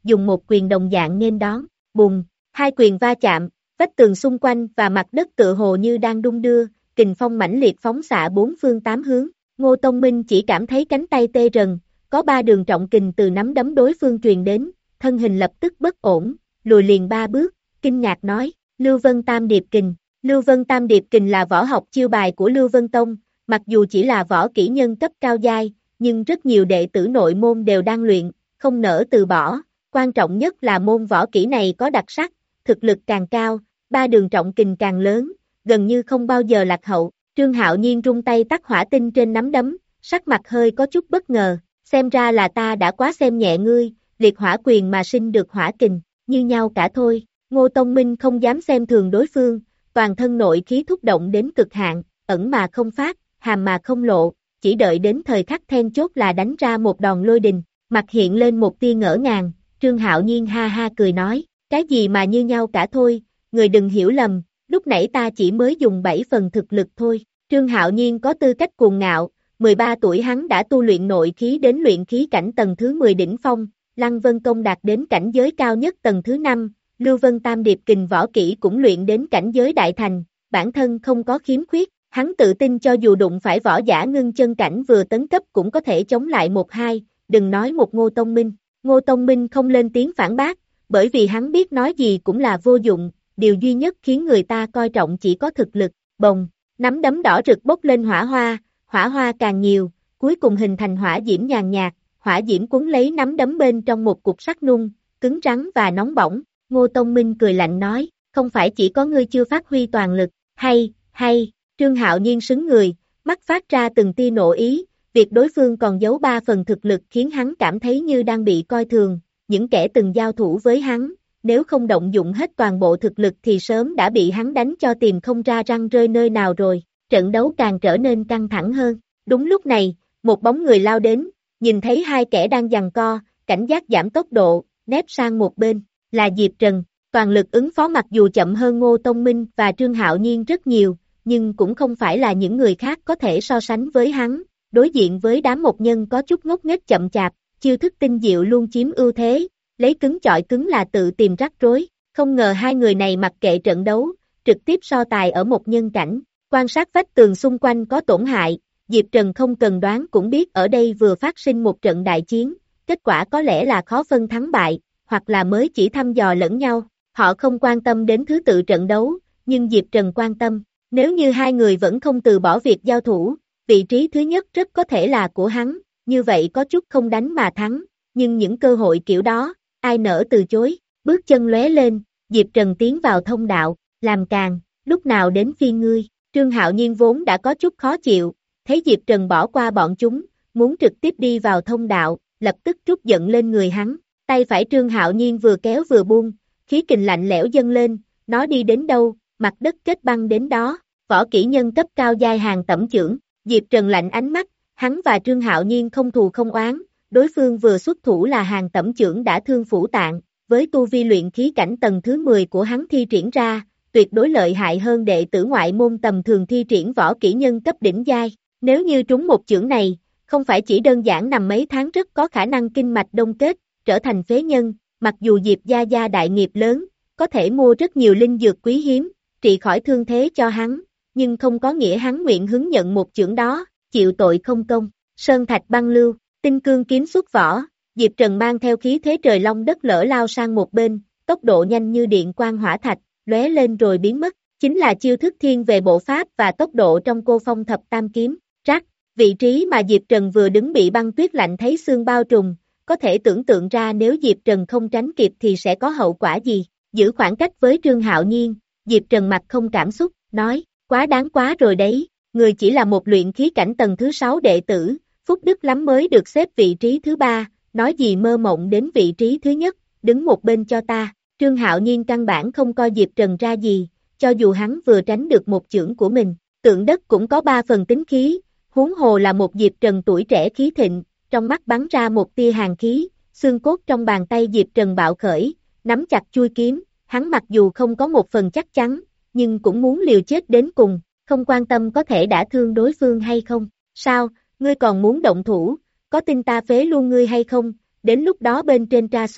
dùng một quyền đồng dạng nghênh đón, bùng, hai quyền va chạm, vách tường xung quanh và mặt đất tựa hồ như đang đung đưa, kình phong mãnh liệt phóng xạ bốn phương tám hướng, Ngô Tông Minh chỉ cảm thấy cánh tay tê rần, có ba đường trọng kình từ nắm đấm đối phương truyền đến, thân hình lập tức bất ổn, lùi liền ba bước, kinh ngạc nói, Lưu Vân Tam Điệp Kình. Lưu Vân Tam Điệp Kình là võ học chiêu bài của Lưu Vân Tông, mặc dù chỉ là võ kỹ nhân cấp cao giai, nhưng rất nhiều đệ tử nội môn đều đang luyện, không nỡ từ bỏ, quan trọng nhất là môn võ kỹ này có đặc sắc, thực lực càng cao, ba đường trọng kình càng lớn, gần như không bao giờ lạc hậu. Trương Hạo Nhiên rung tay tắt hỏa tinh trên nắm đấm, sắc mặt hơi có chút bất ngờ, xem ra là ta đã quá xem nhẹ ngươi, liệt hỏa quyền mà sinh được hỏa kình, như nhau cả thôi. Ngô Tông Minh không dám xem thường đối phương, toàn thân nội khí thúc động đến cực hạn, ẩn mà không phát, hàm mà không lộ, chỉ đợi đến thời khắc then chốt là đánh ra một đòn lôi đình, mặt hiện lên một tia ngỡ ngàng, Trương Hạo Nhiên ha ha cười nói, cái gì mà như nhau cả thôi, người đừng hiểu lầm, lúc nãy ta chỉ mới dùng bảy phần thực lực thôi. Trương Hạo Nhiên có tư cách cuồng ngạo, mười ba tuổi hắn đã tu luyện nội khí đến luyện khí cảnh tầng thứ mười đỉnh phong, Lăng Vân Công đạt đến cảnh giới cao nhất tầng thứ năm, Lưu Vân Tam Điệp Kình võ kỹ cũng luyện đến cảnh giới đại thành, bản thân không có khiếm khuyết, hắn tự tin cho dù đụng phải võ giả ngưng chân cảnh vừa tấn cấp cũng có thể chống lại một hai, đừng nói một Ngô Tông Minh. Ngô Tông Minh không lên tiếng phản bác, bởi vì hắn biết nói gì cũng là vô dụng, điều duy nhất khiến người ta coi trọng chỉ có thực lực, bồng, nắm đấm đỏ rực bốc lên hỏa hoa, hỏa hoa càng nhiều, cuối cùng hình thành hỏa diễm nhàn nhạt, hỏa diễm cuốn lấy nắm đấm bên trong một cục sắt nung, cứng rắn và nóng bỏng. Ngô Tông Minh cười lạnh nói, không phải chỉ có ngươi chưa phát huy toàn lực, hay, hay, Trương Hạo Nhiên sững người, mắt phát ra từng tia nộ ý, việc đối phương còn giấu ba phần thực lực khiến hắn cảm thấy như đang bị coi thường, những kẻ từng giao thủ với hắn, nếu không động dụng hết toàn bộ thực lực thì sớm đã bị hắn đánh cho tìm không ra răng rơi nơi nào rồi, trận đấu càng trở nên căng thẳng hơn. Đúng lúc này, một bóng người lao đến, nhìn thấy hai kẻ đang giằng co, cảnh giác giảm tốc độ, nép sang một bên, là Diệp Trần, toàn lực ứng phó mặc dù chậm hơn Ngô Tông Minh và Trương Hạo Nhiên rất nhiều, nhưng cũng không phải là những người khác có thể so sánh với hắn, đối diện với đám một nhân có chút ngốc nghếch chậm chạp, chiêu thức tinh diệu luôn chiếm ưu thế, lấy cứng chọi cứng là tự tìm rắc rối, không ngờ hai người này mặc kệ trận đấu, trực tiếp so tài ở một nhân cảnh, quan sát vách tường xung quanh có tổn hại, Diệp Trần không cần đoán cũng biết ở đây vừa phát sinh một trận đại chiến, kết quả có lẽ là khó phân thắng bại, hoặc là mới chỉ thăm dò lẫn nhau, họ không quan tâm đến thứ tự trận đấu, nhưng Diệp Trần quan tâm, nếu như hai người vẫn không từ bỏ việc giao thủ, vị trí thứ nhất rất có thể là của hắn, như vậy có chút không đánh mà thắng, nhưng những cơ hội kiểu đó, ai nỡ từ chối, bước chân lóe lên, Diệp Trần tiến vào thông đạo, làm càng, lúc nào đến phiên ngươi, Trương Hạo Nhiên vốn đã có chút khó chịu, thấy Diệp Trần bỏ qua bọn chúng, muốn trực tiếp đi vào thông đạo, lập tức trút giận lên người hắn, tay phải Trương Hạo Nhiên vừa kéo vừa buông, khí kình lạnh lẽo dâng lên, nó đi đến đâu, mặt đất kết băng đến đó, võ kỹ nhân cấp cao giai hàng tẩm chưởng, Diệp Trần lạnh ánh mắt, hắn và Trương Hạo Nhiên không thù không oán, đối phương vừa xuất thủ là hàng tẩm chưởng đã thương phủ tạng, với tu vi luyện khí cảnh tầng thứ mười của hắn thi triển ra, tuyệt đối lợi hại hơn đệ tử ngoại môn tầm thường thi triển võ kỹ nhân cấp đỉnh giai, nếu như trúng một chưởng này, không phải chỉ đơn giản nằm mấy tháng rất có khả năng kinh mạch đông kết, trở thành phế nhân, mặc dù Diệp gia gia đại nghiệp lớn, có thể mua rất nhiều linh dược quý hiếm, trị khỏi thương thế cho hắn, nhưng không có nghĩa hắn nguyện hứng nhận một chưởng đó, chịu tội không công, sơn thạch băng lưu, tinh cương kiếm xuất vỏ, Diệp Trần mang theo khí thế trời long đất lở lao sang một bên, tốc độ nhanh như điện quang hỏa thạch, lóe lên rồi biến mất, chính là chiêu thức thiên về bộ pháp và tốc độ trong cô phong thập tam kiếm, rắc, vị trí mà Diệp Trần vừa đứng bị băng tuyết lạnh thấy xương bao trùm, có thể tưởng tượng ra nếu Diệp Trần không tránh kịp thì sẽ có hậu quả gì, giữ khoảng cách với Trương Hạo Nhiên, Diệp Trần mặt không cảm xúc, nói, quá đáng quá rồi đấy, người chỉ là một luyện khí cảnh tầng thứ sáu đệ tử, phúc đức lắm mới được xếp vị trí thứ ba, nói gì mơ mộng đến vị trí thứ nhất, đứng một bên cho ta, Trương Hạo Nhiên căn bản không coi Diệp Trần ra gì, cho dù hắn vừa tránh được một chưởng của mình, tượng đất cũng có ba phần tính khí, huống hồ là một Diệp Trần tuổi trẻ khí thịnh, trong mắt bắn ra một tia hàn khí, xương cốt trong bàn tay Diệp Trần bạo khởi, nắm chặt chuôi kiếm, hắn mặc dù không có một phần chắc chắn, nhưng cũng muốn liều chết đến cùng, không quan tâm có thể đả thương đối phương hay không, sao, ngươi còn muốn động thủ, có tin ta phế luôn ngươi hay không, đến lúc đó bên trên tra xuống,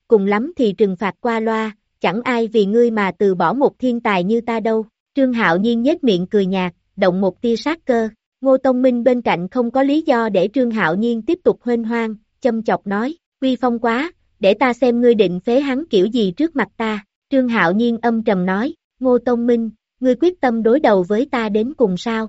cùng lắm thì trừng phạt qua loa, chẳng ai vì ngươi mà từ bỏ một thiên tài như ta đâu. Trương Hạo Nhiên nhếch miệng cười nhạt, động một tia sát cơ. Ngô Tông Minh bên cạnh không có lý do để Trương Hạo Nhiên tiếp tục huênh hoang, châm chọc nói, uy phong quá, để ta xem ngươi định phế hắn kiểu gì trước mặt ta. Trương Hạo Nhiên âm trầm nói, Ngô Tông Minh, ngươi quyết tâm đối đầu với ta đến cùng sao?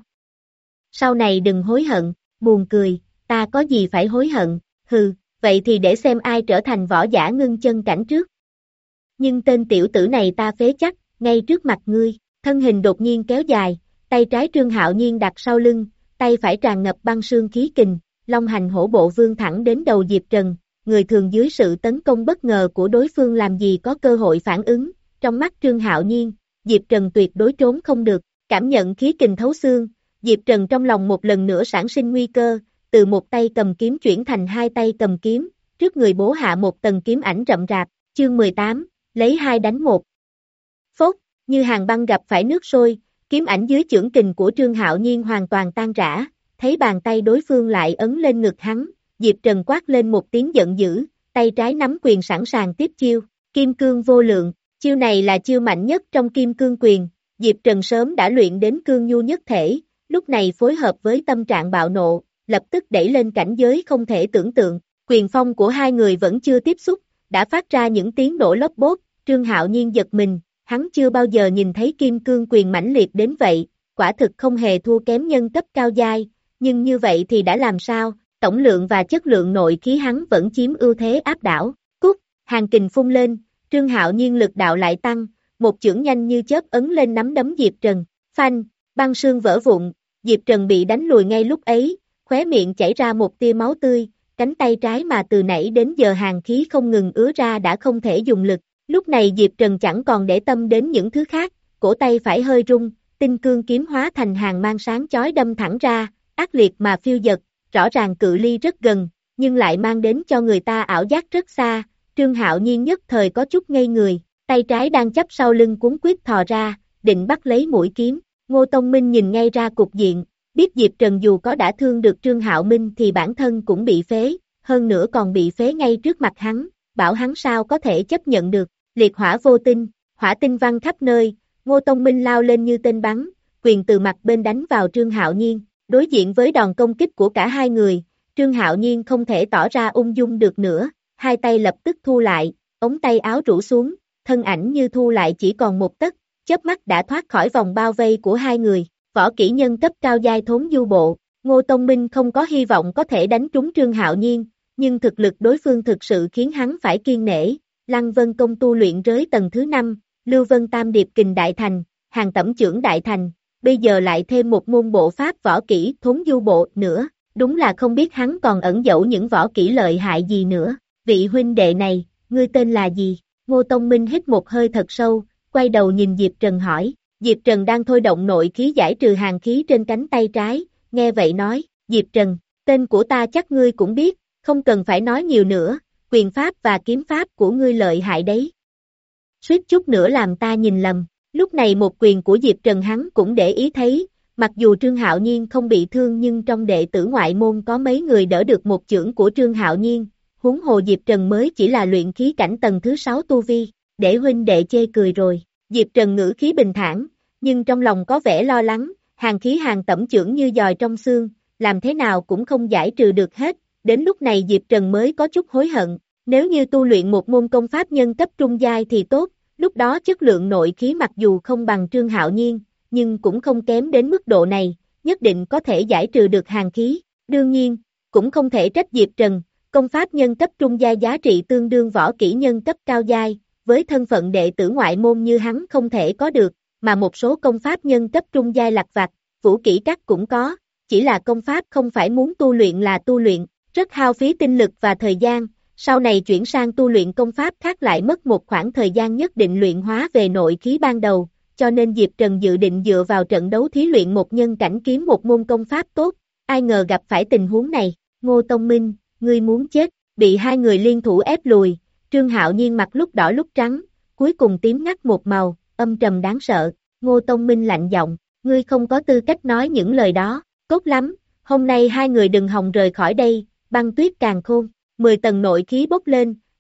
Sau này đừng hối hận, buồn cười, ta có gì phải hối hận, hừ, vậy thì để xem ai trở thành võ giả ngưng chân cảnh trước. Nhưng tên tiểu tử này ta phế chắc, ngay trước mặt ngươi, thân hình đột nhiên kéo dài, tay trái Trương Hạo Nhiên đặt sau lưng, tay phải tràn ngập băng sương khí kình, long hành hổ bộ vươn thẳng đến đầu Diệp Trần, người thường dưới sự tấn công bất ngờ của đối phương làm gì có cơ hội phản ứng, trong mắt Trương Hạo Nhiên, Diệp Trần tuyệt đối trốn không được, cảm nhận khí kình thấu xương, Diệp Trần trong lòng một lần nữa sản sinh nguy cơ, từ một tay cầm kiếm chuyển thành hai tay cầm kiếm, trước người bố hạ một tầng kiếm ảnh rậm rạp, chương mười tám, lấy hai đánh một. Phốt, như hàng băng gặp phải nước sôi, kiếm ảnh dưới chưởng kình của Trương Hạo Nhiên hoàn toàn tan rã, thấy bàn tay đối phương lại ấn lên ngực hắn, Diệp Trần quát lên một tiếng giận dữ, tay trái nắm quyền sẵn sàng tiếp chiêu, kim cương vô lượng, chiêu này là chiêu mạnh nhất trong kim cương quyền, Diệp Trần sớm đã luyện đến cương nhu nhất thể, lúc này phối hợp với tâm trạng bạo nộ, lập tức đẩy lên cảnh giới không thể tưởng tượng, quyền phong của hai người vẫn chưa tiếp xúc, đã phát ra những tiếng nổ lốp bốp, Trương Hạo Nhiên giật mình, hắn chưa bao giờ nhìn thấy kim cương quyền mãnh liệt đến vậy, quả thực không hề thua kém nhân cấp cao giai, nhưng như vậy thì đã làm sao, tổng lượng và chất lượng nội khí hắn vẫn chiếm ưu thế áp đảo, cút, hàng kình phun lên, Trương Hạo Nhiên lực đạo lại tăng, một chưởng nhanh như chớp ấn lên nắm đấm Diệp Trần, phanh, băng sương vỡ vụn, Diệp Trần bị đánh lùi ngay lúc ấy, khóe miệng chảy ra một tia máu tươi, cánh tay trái mà từ nãy đến giờ hàn khí không ngừng ứa ra đã không thể dùng lực, lúc này Diệp Trần chẳng còn để tâm đến những thứ khác, cổ tay phải hơi rung, tinh cương kiếm hóa thành hàng mang sáng chói đâm thẳng ra, ác liệt mà phiêu dật, rõ ràng cự ly rất gần, nhưng lại mang đến cho người ta ảo giác rất xa, Trương Hạo Nhiên nhất thời có chút ngây người, tay trái đang chấp sau lưng cuốn quyết thò ra, định bắt lấy mũi kiếm, Ngô Tông Minh nhìn ngay ra cục diện, biết Diệp Trần dù có đã thương được Trương Hạo Minh thì bản thân cũng bị phế, hơn nữa còn bị phế ngay trước mặt hắn, bảo hắn sao có thể chấp nhận được, liệt hỏa vô tinh, hỏa tinh văng khắp nơi, Ngô Tông Minh lao lên như tên bắn, quyền từ mặt bên đánh vào Trương Hạo Nhiên, đối diện với đòn công kích của cả hai người, Trương Hạo Nhiên không thể tỏ ra ung dung được nữa, hai tay lập tức thu lại, ống tay áo rũ xuống, thân ảnh như thu lại chỉ còn một tấc, chớp mắt đã thoát khỏi vòng bao vây của hai người, võ kỹ nhân cấp cao giai thốn du bộ, Ngô Tông Minh không có hy vọng có thể đánh trúng Trương Hạo Nhiên, nhưng thực lực đối phương thực sự khiến hắn phải kiêng nể, Lăng Vân công tu luyện rới tầng thứ năm, Lưu Vân Tam Điệp kình đại thành, Hàng Tẩm chưởng đại thành, bây giờ lại thêm một môn bộ pháp võ kỹ thốn du bộ nữa, đúng là không biết hắn còn ẩn giấu những võ kỹ lợi hại gì nữa, vị huynh đệ này, ngươi tên là gì? Ngô Tông Minh hít một hơi thật sâu, quay đầu nhìn Diệp Trần hỏi, Diệp Trần đang thôi động nội khí giải trừ hàn khí trên cánh tay trái, nghe vậy nói, Diệp Trần, tên của ta chắc ngươi cũng biết, không cần phải nói nhiều nữa, quyền pháp và kiếm pháp của ngươi lợi hại đấy. Suýt chút nữa làm ta nhìn lầm, lúc này một quyền của Diệp Trần hắn cũng để ý thấy, mặc dù Trương Hạo Nhiên không bị thương nhưng trong đệ tử ngoại môn có mấy người đỡ được một chưởng của Trương Hạo Nhiên, huống hồ Diệp Trần mới chỉ là luyện khí cảnh tầng thứ sáu tu vi, để huynh đệ chê cười rồi, Diệp Trần ngữ khí bình thản, nhưng trong lòng có vẻ lo lắng, hàn khí Hàng Tẩm chưởng như giòi trong xương, làm thế nào cũng không giải trừ được hết, đến lúc này Diệp Trần mới có chút hối hận, nếu như tu luyện một môn công pháp nhân cấp trung giai thì tốt, lúc đó chất lượng nội khí mặc dù không bằng Trương Hạo Nhiên, nhưng cũng không kém đến mức độ này, nhất định có thể giải trừ được hàn khí, đương nhiên, cũng không thể trách Diệp Trần, công pháp nhân cấp trung giai giá trị tương đương võ kỹ nhân cấp cao giai, với thân phận đệ tử ngoại môn như hắn không thể có được, mà một số công pháp nhân cấp trung giai lặt vặt, vũ kỹ các cũng có, chỉ là công pháp không phải muốn tu luyện là tu luyện, rất hao phí tinh lực và thời gian, sau này chuyển sang tu luyện công pháp khác lại mất một khoảng thời gian nhất định luyện hóa về nội khí ban đầu, cho nên Diệp Trần dự định dựa vào trận đấu thí luyện một nhân cảnh kiếm một môn công pháp tốt, ai ngờ gặp phải tình huống này, Ngô Tông Minh, ngươi muốn chết, bị hai người liên thủ ép lùi, Trương Hạo Nhiên mặt lúc đỏ lúc trắng, cuối cùng tím ngắt một màu, âm trầm đáng sợ, Ngô Tông Minh lạnh giọng, ngươi không có tư cách nói những lời đó, tốt lắm, hôm nay hai người đừng hòng rời khỏi đây, băng tuyết càn khôn, mười tầng nội khí bốc lên,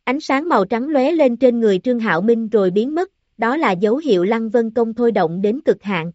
ánh sáng màu trắng lóe lên trên người Trương Hạo Minh rồi biến mất, đó là dấu hiệu Lăng Vân Công thôi động đến cực hạn.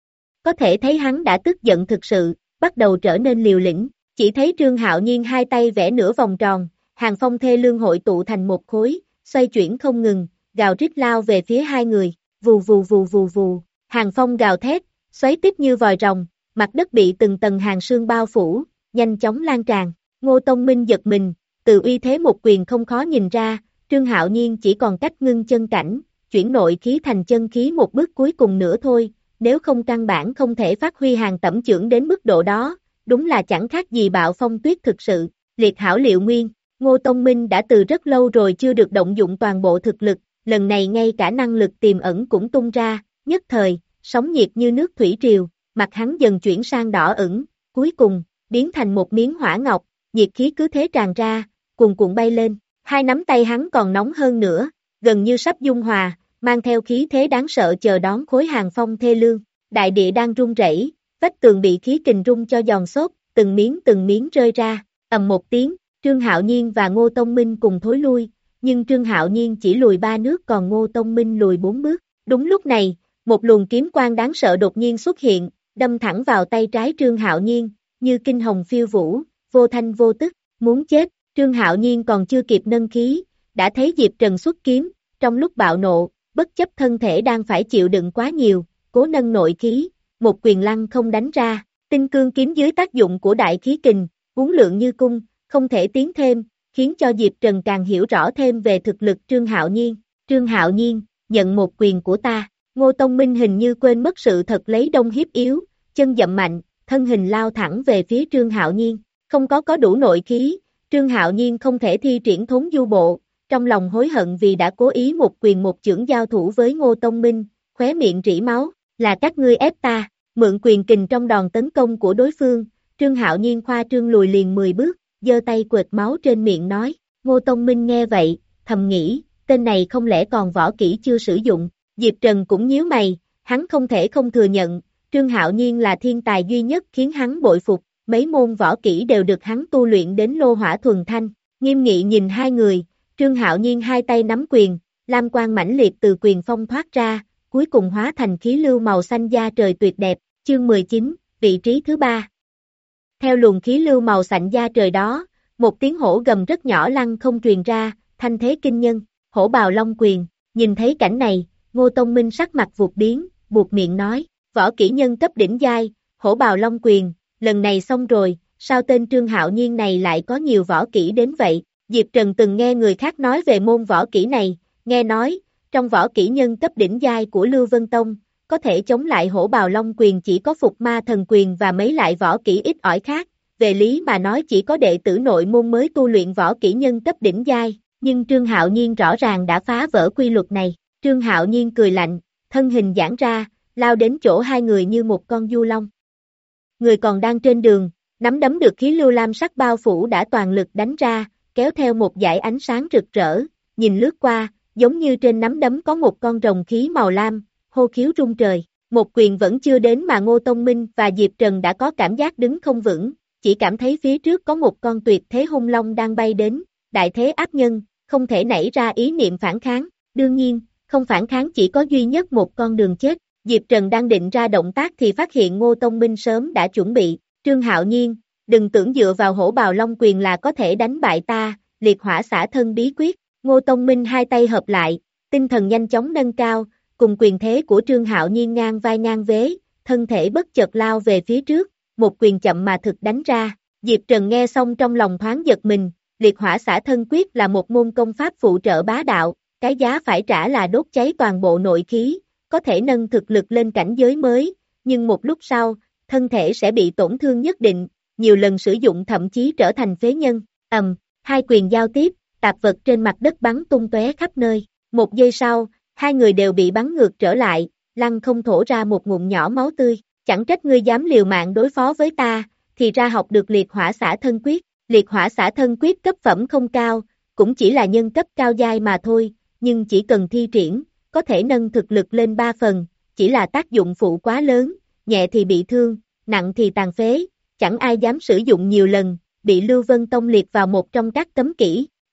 Có thể thấy hắn đã tức giận thực sự, bắt đầu trở nên liều lĩnh, chỉ thấy Trương Hạo Nhiên hai tay vẽ nửa vòng tròn, hàng phong thê lương hội tụ thành một khối, xoay chuyển không ngừng, gào rít lao về phía hai người, vù vù vù vù vù, hàng phong gào thét, xoáy tiếp như vòi rồng, mặt đất bị từng tầng hàng sương bao phủ, nhanh chóng lan tràn. Ngô Tông Minh giật mình, từ uy thế một quyền không khó nhìn ra, Trương Hạo Nhiên chỉ còn cách ngưng chân cảnh, chuyển nội khí thành chân khí một bước cuối cùng nữa thôi, nếu không căn bản không thể phát huy hàng tẩm chưởng đến mức độ đó, đúng là chẳng khác gì bạo phong tuyết thực sự. Liệt hảo liệu nguyên, Ngô Tông Minh đã từ rất lâu rồi chưa được động dụng toàn bộ thực lực, lần này ngay cả năng lực tiềm ẩn cũng tung ra, nhất thời, sóng nhiệt như nước thủy triều, mặt hắn dần chuyển sang đỏ ửng, cuối cùng, biến thành một miếng hỏa ngọc, nhiệt khí cứ thế tràn ra, cuồn cuộn bay lên, hai nắm tay hắn còn nóng hơn nữa, gần như sắp dung hòa, mang theo khí thế đáng sợ chờ đón khối hàng phong thê lương, đại địa đang rung rẩy, vách tường bị khí kình rung cho giòn xốp, từng miếng từng miếng rơi ra, ầm một tiếng, Trương Hạo Nhiên và Ngô Tông Minh cùng thối lui, nhưng Trương Hạo Nhiên chỉ lùi ba nước còn Ngô Tông Minh lùi bốn bước, đúng lúc này, một luồng kiếm quang đáng sợ đột nhiên xuất hiện, đâm thẳng vào tay trái Trương Hạo Nhiên, như kinh hồng phiêu vũ, vô thanh vô tức, muốn chết, Trương Hạo Nhiên còn chưa kịp nâng khí, đã thấy Diệp Trần xuất kiếm, trong lúc bạo nộ, bất chấp thân thể đang phải chịu đựng quá nhiều, cố nâng nội khí, một quyền lăng không đánh ra, tinh cương kiếm dưới tác dụng của đại khí kình, uốn lượn như cung, không thể tiến thêm, khiến cho Diệp Trần càng hiểu rõ thêm về thực lực Trương Hạo Nhiên. Trương Hạo Nhiên, nhận một quyền của ta, Ngô Tông Minh hình như quên mất sự thật lấy đông hiếp yếu, chân dậm mạnh, thân hình lao thẳng về phía Trương Hạo Nhiên, không có có đủ nội khí, Trương Hạo Nhiên không thể thi triển thốn du bộ, trong lòng hối hận vì đã cố ý một quyền một chưởng giao thủ với Ngô Tông Minh, khóe miệng rỉ máu, là các ngươi ép ta, mượn quyền kình trong đòn tấn công của đối phương, Trương Hạo Nhiên khoa trương lùi liền mười bước, giơ tay quệt máu trên miệng nói, Ngô Tông Minh nghe vậy, thầm nghĩ, tên này không lẽ còn võ kỹ chưa sử dụng, Diệp Trần cũng nhíu mày, hắn không thể không thừa nhận, Trương Hạo Nhiên là thiên tài duy nhất khiến hắn bội phục, mấy môn võ kỹ đều được hắn tu luyện đến lô hỏa thuần thanh, nghiêm nghị nhìn hai người, Trương Hạo Nhiên hai tay nắm quyền, lam quang mãnh liệt từ quyền phong thoát ra, cuối cùng hóa thành khí lưu màu xanh da trời tuyệt đẹp, chương mười chín, vị trí thứ ba. Theo luồng khí lưu màu xanh da trời đó, một tiếng hổ gầm rất nhỏ lăng không truyền ra, thanh thế kinh nhân, hổ bào long quyền, nhìn thấy cảnh này, Ngô Tông Minh sắc mặt vụt biến, buột miệng nói, võ kỹ nhân cấp đỉnh giai, hổ bào long quyền, lần này xong rồi, sao tên Trương Hạo Nhiên này lại có nhiều võ kỹ đến vậy? Diệp Trần từng nghe người khác nói về môn võ kỹ này, nghe nói, trong võ kỹ nhân cấp đỉnh giai của Lưu Vân Tông, có thể chống lại hổ bào long quyền chỉ có Phục Ma Thần Quyền và mấy loại võ kỹ ít ỏi khác, về lý mà nói chỉ có đệ tử nội môn mới tu luyện võ kỹ nhân cấp đỉnh giai, nhưng Trương Hạo Nhiên rõ ràng đã phá vỡ quy luật này, Trương Hạo Nhiên cười lạnh, thân hình giãn ra, lao đến chỗ hai người như một con du long. Người còn đang trên đường, nắm đấm được khí lưu lam sắc bao phủ đã toàn lực đánh ra, kéo theo một dải ánh sáng rực rỡ, nhìn lướt qua, giống như trên nắm đấm có một con rồng khí màu lam, hô khiếu rung trời. Một quyền vẫn chưa đến mà Ngô Tông Minh và Diệp Trần đã có cảm giác đứng không vững, chỉ cảm thấy phía trước có một con tuyệt thế hung long đang bay đến, đại thế áp nhân, không thể nảy ra ý niệm phản kháng. Đương nhiên, không phản kháng chỉ có duy nhất một con đường chết. Diệp Trần đang định ra động tác thì phát hiện Ngô Tông Minh sớm đã chuẩn bị, Trương Hạo Nhiên, đừng tưởng dựa vào hổ bào long quyền là có thể đánh bại ta, liệt hỏa xả thân bí quyết. Ngô Tông Minh hai tay hợp lại, tinh thần nhanh chóng nâng cao, cùng quyền thế của Trương Hạo Nhiên ngang vai ngang vế, thân thể bất chợt lao về phía trước, một quyền chậm mà thực đánh ra. Diệp Trần nghe xong trong lòng thoáng giật mình, liệt hỏa xả thân quyết là một môn công pháp phụ trợ bá đạo, cái giá phải trả là đốt cháy toàn bộ nội khí, có thể nâng thực lực lên cảnh giới mới, nhưng một lúc sau, thân thể sẽ bị tổn thương nhất định, nhiều lần sử dụng thậm chí trở thành phế nhân. Ầm, hai quyền giao tiếp, tạp vật trên mặt đất bắn tung tóe khắp nơi. Một giây sau, hai người đều bị bắn ngược trở lại, lăn không thổ ra một ngụm nhỏ máu tươi. Chẳng trách ngươi dám liều mạng đối phó với ta, thì ra học được liệt hỏa xả thân quyết. Liệt hỏa xả thân quyết cấp phẩm không cao, cũng chỉ là nhân cấp cao giai mà thôi, nhưng chỉ cần thi triển, có thể nâng thực lực lên ba phần, chỉ là tác dụng phụ quá lớn, nhẹ thì bị thương, nặng thì tàn phế, chẳng ai dám sử dụng nhiều lần, bị Lưu Vân Tông liệt vào một trong các cấm kỹ.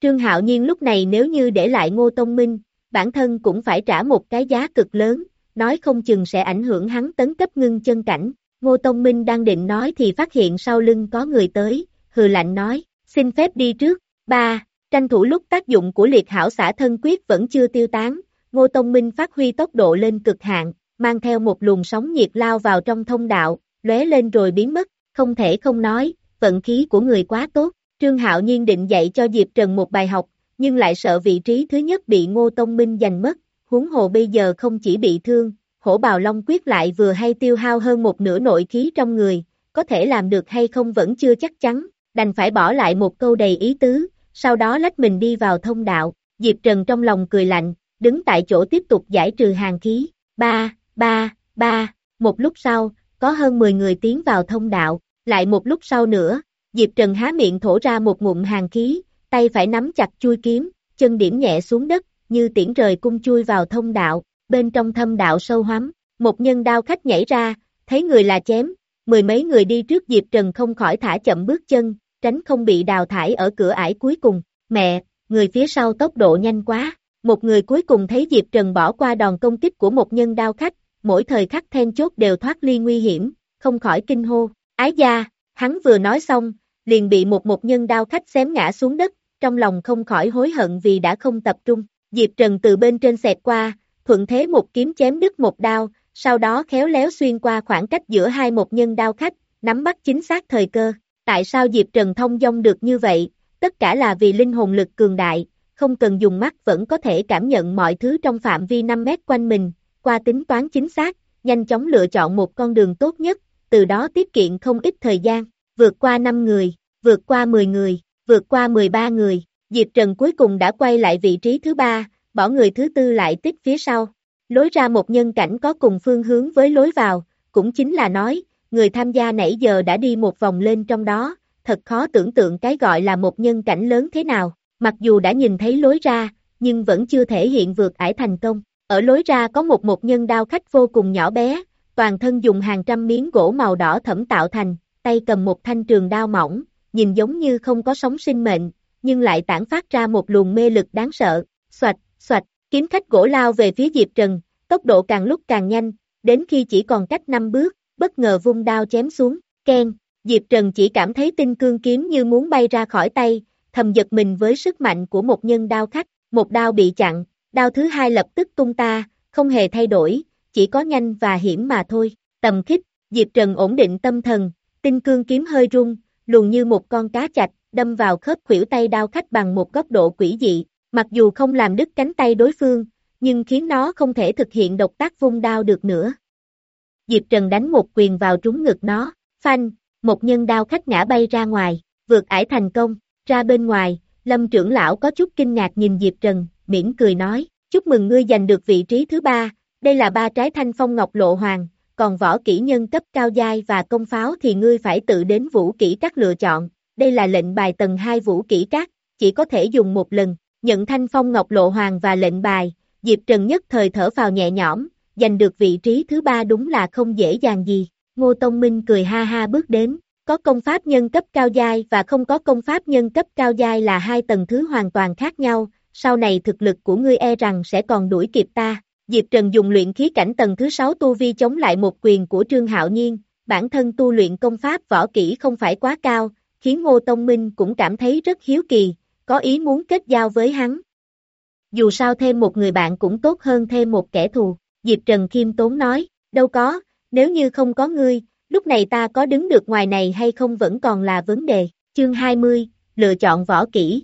Trương Hạo Nhiên lúc này nếu như để lại Ngô Tông Minh, bản thân cũng phải trả một cái giá cực lớn, nói không chừng sẽ ảnh hưởng hắn tấn cấp ngưng chân cảnh. Ngô Tông Minh đang định nói thì phát hiện sau lưng có người tới, hừ lạnh nói, xin phép đi trước. Ba, tranh thủ lúc tác dụng của liệt hảo xả thân quyết vẫn chưa tiêu tán, Ngô Tông Minh phát huy tốc độ lên cực hạn, mang theo một luồng sóng nhiệt lao vào trong thông đạo, lóe lên rồi biến mất, không thể không nói, vận khí của người quá tốt. Trương Hạo Nhiên định dạy cho Diệp Trần một bài học, nhưng lại sợ vị trí thứ nhất bị Ngô Tông Minh giành mất, huống hồ bây giờ không chỉ bị thương, hổ bào long quyết lại vừa hay tiêu hao hơn một nửa nội khí trong người, có thể làm được hay không vẫn chưa chắc chắn, đành phải bỏ lại một câu đầy ý tứ, sau đó lách mình đi vào thông đạo. Diệp Trần trong lòng cười lạnh, đứng tại chỗ tiếp tục giải trừ hàn khí. Ba, ba, ba, một lúc sau, có hơn mười người tiến vào thông đạo, lại một lúc sau nữa, Diệp Trần há miệng thổ ra một ngụm hàn khí, tay phải nắm chặt chuôi kiếm, chân điểm nhẹ xuống đất, như tiễn rời cung chui vào thông đạo, bên trong thâm đạo sâu hoắm, một nhân đao khách nhảy ra, thấy người là chém, mười mấy người đi trước Diệp Trần không khỏi thả chậm bước chân, tránh không bị đào thải ở cửa ải cuối cùng. Mẹ, người phía sau tốc độ nhanh quá, một người cuối cùng thấy Diệp Trần bỏ qua đòn công kích của một nhân đao khách, mỗi thời khắc then chốt đều thoát ly nguy hiểm, không khỏi kinh hô, ái gia, hắn vừa nói xong, liền bị một một nhân đao khách xém ngã xuống đất, trong lòng không khỏi hối hận vì đã không tập trung. Diệp Trần từ bên trên xẹt qua, thuận thế một kiếm chém đứt một đao, sau đó khéo léo xuyên qua khoảng cách giữa hai một nhân đao khách, nắm bắt chính xác thời cơ. Tại sao Diệp Trần thông dong được như vậy? Tất cả là vì linh hồn lực cường đại, không cần dùng mắt vẫn có thể cảm nhận mọi thứ trong phạm vi năm mét quanh mình, qua tính toán chính xác, nhanh chóng lựa chọn một con đường tốt nhất, từ đó tiết kiệm không ít thời gian. Vượt qua năm người, vượt qua mười người, vượt qua mười ba người, Diệp Trần cuối cùng đã quay lại vị trí thứ ba, bỏ người thứ tư lại tiếp phía sau. Lối ra một nhân cảnh có cùng phương hướng với lối vào, cũng chính là nói, người tham gia nãy giờ đã đi một vòng lên trong đó, thật khó tưởng tượng cái gọi là một nhân cảnh lớn thế nào, mặc dù đã nhìn thấy lối ra, nhưng vẫn chưa thể hiện vượt ải thành công. Ở lối ra có một một nhân đao khách vô cùng nhỏ bé, toàn thân dùng hàng trăm miếng gỗ màu đỏ thẫm tạo thành, tay cầm một thanh trường đao mỏng, nhìn giống như không có sóng sinh mệnh, nhưng lại tản phát ra một luồng mê lực đáng sợ. Xoạch, xoạch, kiếm khách gỗ lao về phía Diệp Trần, tốc độ càng lúc càng nhanh, đến khi chỉ còn cách năm bước, bất ngờ vung đao chém xuống, keng, Diệp Trần chỉ cảm thấy tinh cương kiếm như muốn bay ra khỏi tay, thầm giật mình với sức mạnh của một nhân đao khách, một đao bị chặn, đao thứ hai lập tức tung ta, không hề thay đổi, chỉ có nhanh và hiểm mà thôi. Tầm khích, Diệp Trần ổn định tâm thần, tinh cương kiếm hơi rung, luồn như một con cá chạch, đâm vào khớp khuỷu tay đao khách bằng một góc độ quỷ dị, mặc dù không làm đứt cánh tay đối phương, nhưng khiến nó không thể thực hiện động tác vung đao được nữa. Diệp Trần đánh một quyền vào trúng ngực nó, phanh, một nhân đao khách ngã bay ra ngoài, vượt ải thành công. Ra bên ngoài, Lâm trưởng lão có chút kinh ngạc nhìn Diệp Trần, mỉm cười nói, chúc mừng ngươi giành được vị trí thứ ba, đây là ba trái thanh phong ngọc lộ hoàng, còn võ kỹ nhân cấp cao giai và công pháo thì ngươi phải tự đến vũ kỹ các lựa chọn, đây là lệnh bài tầng hai vũ kỹ các, chỉ có thể dùng một lần, nhận thanh phong ngọc lộ hoàng và lệnh bài, Diệp Trần nhất thời thở phào nhẹ nhõm, giành được vị trí thứ ba đúng là không dễ dàng gì. Ngô Tông Minh cười ha ha bước đến, có công pháp nhân cấp cao giai và không có công pháp nhân cấp cao giai là hai tầng thứ hoàn toàn khác nhau, sau này thực lực của ngươi e rằng sẽ còn đuổi kịp ta. Diệp Trần dùng luyện khí cảnh tầng thứ sáu tu vi chống lại một quyền của Trương Hạo Nhiên, bản thân tu luyện công pháp võ kỹ không phải quá cao, khiến Ngô Tông Minh cũng cảm thấy rất hiếu kỳ, có ý muốn kết giao với hắn. Dù sao thêm một người bạn cũng tốt hơn thêm một kẻ thù, Diệp Trần khiêm tốn nói, đâu có, nếu như không có ngươi, lúc này ta có đứng được ngoài này hay không vẫn còn là vấn đề. Chương hai mươi, lựa chọn võ kỹ.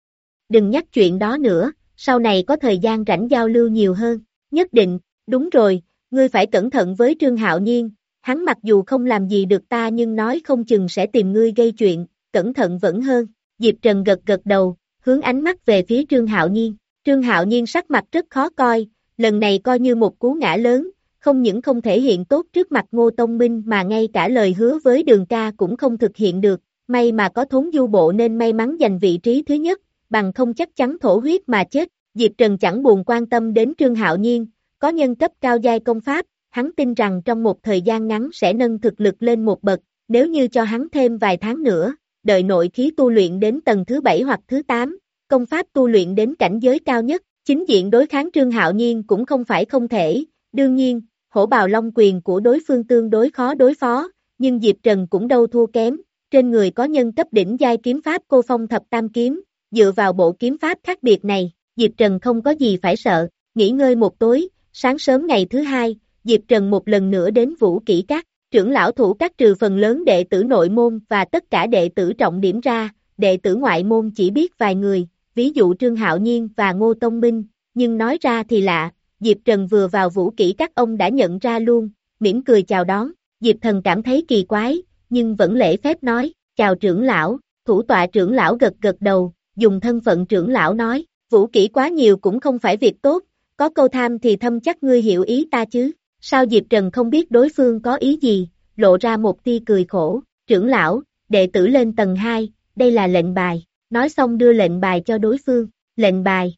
Đừng nhắc chuyện đó nữa, sau này có thời gian rảnh giao lưu nhiều hơn. Nhất định, đúng rồi, ngươi phải cẩn thận với Trương Hạo Nhiên, hắn mặc dù không làm gì được ta nhưng nói không chừng sẽ tìm ngươi gây chuyện, cẩn thận vẫn hơn. Diệp Trần gật gật đầu, hướng ánh mắt về phía Trương Hạo Nhiên. Trương Hạo Nhiên sắc mặt rất khó coi, lần này coi như một cú ngã lớn, không những không thể hiện tốt trước mặt Ngô Tông Minh mà ngay cả lời hứa với Đường ca cũng không thực hiện được, may mà có Thốn Du Bộ nên may mắn giành vị trí thứ nhất, bằng không chắc chắn thổ huyết mà chết. Diệp Trần chẳng buồn quan tâm đến Trương Hạo Nhiên, có nhân cấp cao giai công pháp, hắn tin rằng trong một thời gian ngắn sẽ nâng thực lực lên một bậc, nếu như cho hắn thêm vài tháng nữa, đợi nội khí tu luyện đến tầng thứ bảy hoặc thứ tám, công pháp tu luyện đến cảnh giới cao nhất, chính diện đối kháng Trương Hạo Nhiên cũng không phải không thể, đương nhiên, hổ bào long quyền của đối phương tương đối khó đối phó, nhưng Diệp Trần cũng đâu thua kém, trên người có nhân cấp đỉnh giai kiếm pháp Cô Phong Thập Tam Kiếm, dựa vào bộ kiếm pháp khác biệt này, Diệp Trần không có gì phải sợ, nghỉ ngơi một tối, sáng sớm ngày thứ hai, Diệp Trần một lần nữa đến Vũ Kỹ Các, trưởng lão thủ các trừ phần lớn đệ tử nội môn và tất cả đệ tử trọng điểm ra, đệ tử ngoại môn chỉ biết vài người, ví dụ Trương Hạo Nhiên và Ngô Tông Minh, nhưng nói ra thì lạ, Diệp Trần vừa vào Vũ Kỹ Các ông đã nhận ra luôn, mỉm cười chào đón, Diệp Thần cảm thấy kỳ quái, nhưng vẫn lễ phép nói, chào trưởng lão, thủ tọa trưởng lão gật gật đầu, dùng thân phận trưởng lão nói, Vũ Kỹ quá nhiều cũng không phải việc tốt, có câu tham thì thâm chắc ngươi hiểu ý ta chứ, sao Diệp Trần không biết đối phương có ý gì, lộ ra một tia cười khổ, trưởng lão, đệ tử lên tầng hai, đây là lệnh bài, nói xong đưa lệnh bài cho đối phương, lệnh bài.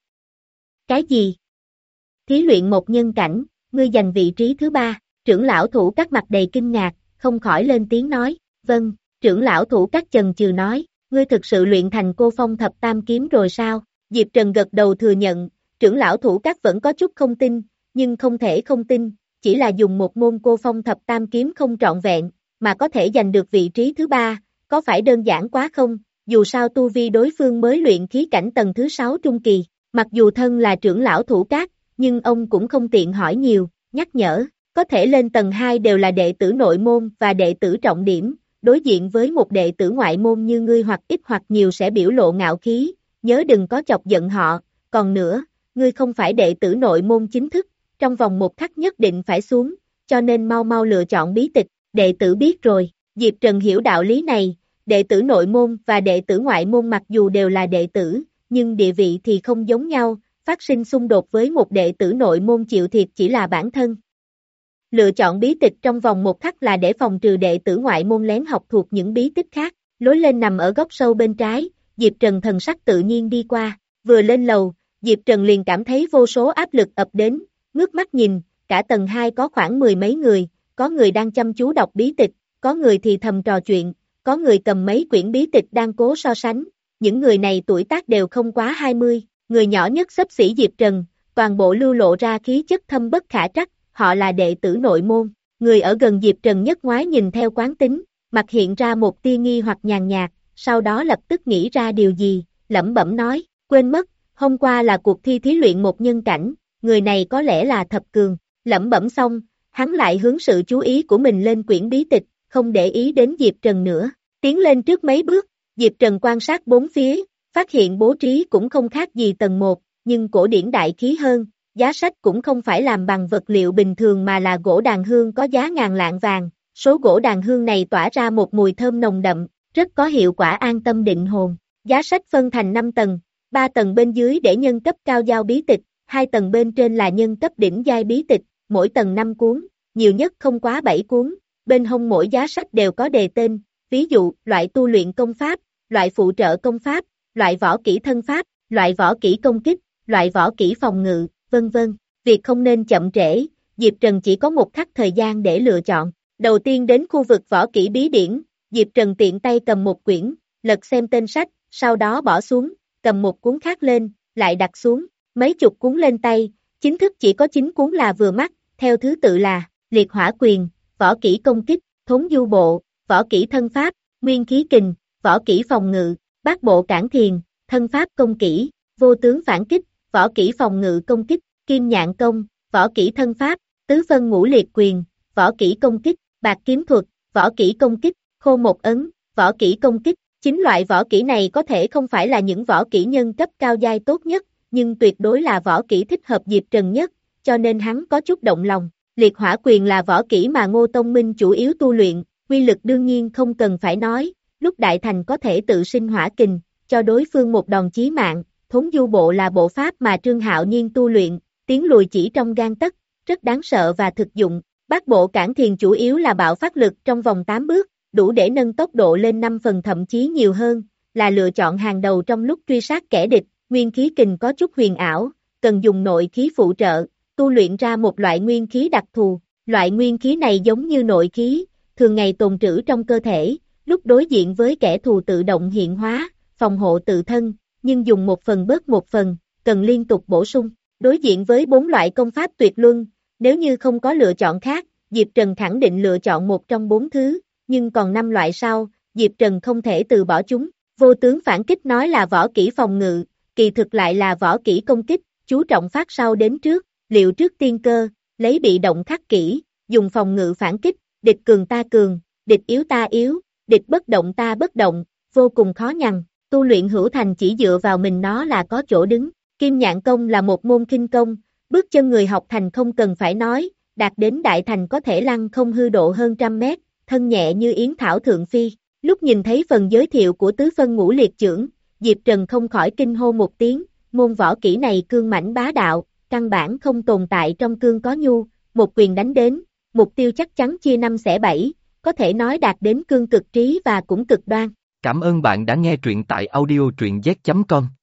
Cái gì? Thí luyện một nhân cảnh, ngươi giành vị trí thứ ba, trưởng lão thủ các mặt đầy kinh ngạc, không khỏi lên tiếng nói, vâng, trưởng lão thủ các chần chừ nói, ngươi thực sự luyện thành Cô Phong Thập Tam Kiếm rồi sao? Diệp Trần gật đầu thừa nhận, trưởng lão thủ các vẫn có chút không tin, nhưng không thể không tin, chỉ là dùng một môn Cô Phong Thập Tam Kiếm không trọn vẹn, mà có thể giành được vị trí thứ ba, có phải đơn giản quá không? Dù sao tu vi đối phương mới luyện khí cảnh tầng thứ sáu trung kỳ, mặc dù thân là trưởng lão thủ các, nhưng ông cũng không tiện hỏi nhiều, nhắc nhở, có thể lên tầng hai đều là đệ tử nội môn và đệ tử trọng điểm, đối diện với một đệ tử ngoại môn như ngươi hoặc ít hoặc nhiều sẽ biểu lộ ngạo khí, nhớ đừng có chọc giận họ, còn nữa, ngươi không phải đệ tử nội môn chính thức, trong vòng một khắc nhất định phải xuống, cho nên mau mau lựa chọn bí tịch, đệ tử biết rồi, Diệp Trần hiểu đạo lý này, đệ tử nội môn và đệ tử ngoại môn mặc dù đều là đệ tử, nhưng địa vị thì không giống nhau, phát sinh xung đột với một đệ tử nội môn chịu thiệt chỉ là bản thân. Lựa chọn bí tịch trong vòng một khắc là để phòng trừ đệ tử ngoại môn lén học thuộc những bí tích khác, lối lên nằm ở góc sâu bên trái, Diệp Trần thần sắc tự nhiên đi qua, vừa lên lầu, Diệp Trần liền cảm thấy vô số áp lực ập đến, ngước mắt nhìn, cả tầng hai có khoảng mười mấy người, có người đang chăm chú đọc bí tịch, có người thì thầm trò chuyện, có người cầm mấy quyển bí tịch đang cố so sánh, những người này tuổi tác đều không quá hai mươi, người nhỏ nhất xấp xỉ Diệp Trần, toàn bộ lưu lộ ra khí chất thâm bất khả trắc, họ là đệ tử nội môn, người ở gần Diệp Trần nhất ngoái nhìn theo quán tính, mặt hiện ra một tia nghi hoặc nhàn nhạt, sau đó lập tức nghĩ ra điều gì, lẩm bẩm nói, quên mất, hôm qua là cuộc thi thí luyện một nhân cảnh, người này có lẽ là thập cường, lẩm bẩm xong, hắn lại hướng sự chú ý của mình lên quyển bí tịch, không để ý đến Diệp Trần nữa, tiến lên trước mấy bước, Diệp Trần quan sát bốn phía, phát hiện bố trí cũng không khác gì tầng một, nhưng cổ điển đại khí hơn, giá sách cũng không phải làm bằng vật liệu bình thường mà là gỗ đàn hương có giá ngàn lạng vàng, số gỗ đàn hương này tỏa ra một mùi thơm nồng đậm, rất có hiệu quả an tâm định hồn, giá sách phân thành năm tầng, ba tầng bên dưới để nhân cấp cao giao bí tịch, hai tầng bên trên là nhân cấp đỉnh giai bí tịch, mỗi tầng năm cuốn, nhiều nhất không quá bảy cuốn, bên hông mỗi giá sách đều có đề tên, ví dụ, loại tu luyện công pháp, loại phụ trợ công pháp, loại võ kỹ thân pháp, loại võ kỹ công kích, loại võ kỹ phòng ngự, vân vân. Việc không nên chậm trễ, Diệp Trần chỉ có một khắc thời gian để lựa chọn. Đầu tiên đến khu vực võ kỹ bí điển, Diệp Trần tiện tay cầm một quyển, lật xem tên sách, sau đó bỏ xuống, cầm một cuốn khác lên, lại đặt xuống, mấy chục cuốn lên tay, chính thức chỉ có chín cuốn là vừa mắt, theo thứ tự là, liệt hỏa quyền, võ kỹ công kích, thốn du bộ, võ kỹ thân pháp, nguyên khí kình, võ kỹ phòng ngự, bát bộ cản thiền, thân pháp công kỹ, vô tướng phản kích, võ kỹ phòng ngự công kích, kim nhạn công, võ kỹ thân pháp, tứ phân ngũ liệt quyền, võ kỹ công kích, bạc kiếm thuật, võ kỹ công kích, khô một ấn, võ kỹ công kích. Chính loại võ kỹ này có thể không phải là những võ kỹ nhân cấp cao giai tốt nhất, nhưng tuyệt đối là võ kỹ thích hợp Diệp Trần nhất, cho nên hắn có chút động lòng. Liệt hỏa quyền là võ kỹ mà Ngô Tông Minh chủ yếu tu luyện, quy lực đương nhiên không cần phải nói, lúc đại thành có thể tự sinh hỏa kình, cho đối phương một đòn chí mạng. Thốn du bộ là bộ pháp mà Trương Hạo Nhiên tu luyện, tiến lùi chỉ trong gang tấc, rất đáng sợ và thực dụng. Bát bộ cản thiền chủ yếu là bạo phát lực trong vòng tám bước, đủ để nâng tốc độ lên năm phần thậm chí nhiều hơn, là lựa chọn hàng đầu trong lúc truy sát kẻ địch. Nguyên khí kình có chút huyền ảo, cần dùng nội khí phụ trợ, tu luyện ra một loại nguyên khí đặc thù. Loại nguyên khí này giống như nội khí, thường ngày tồn trữ trong cơ thể, lúc đối diện với kẻ thù tự động hiện hóa, phòng hộ tự thân, nhưng dùng một phần bớt một phần, cần liên tục bổ sung. Đối diện với bốn loại công pháp tuyệt luân, nếu như không có lựa chọn khác, Diệp Trần khẳng định lựa chọn một trong bốn thứ, nhưng còn năm loại sau, Diệp Trần không thể từ bỏ chúng. Vô tướng phản kích nói là võ kỹ phòng ngự, kỳ thực lại là võ kỹ công kích, chú trọng phát sau đến trước, liệu trước tiên cơ, lấy bị động khắc kỹ, dùng phòng ngự phản kích, địch cường ta cường, địch yếu ta yếu, địch bất động ta bất động, vô cùng khó nhằn, tu luyện hữu thành chỉ dựa vào mình nó là có chỗ đứng. Kim nhạn công là một môn khinh công, bước chân người học thành không cần phải nói, đạt đến đại thành có thể lăng không hư độ hơn trăm mét, thân nhẹ như yến thảo thượng phi. Lúc nhìn thấy phần giới thiệu của tứ phân ngũ liệt chưởng, Diệp Trần không khỏi kinh hô một tiếng, môn võ kỹ này cương mãnh bá đạo, căn bản không tồn tại trong cương có nhu, một quyền đánh đến, mục tiêu chắc chắn chia năm xẻ bảy, có thể nói đạt đến cương cực trí và cũng cực đoan. Cảm ơn bạn đã nghe truyện tại audio truyện z chấm com.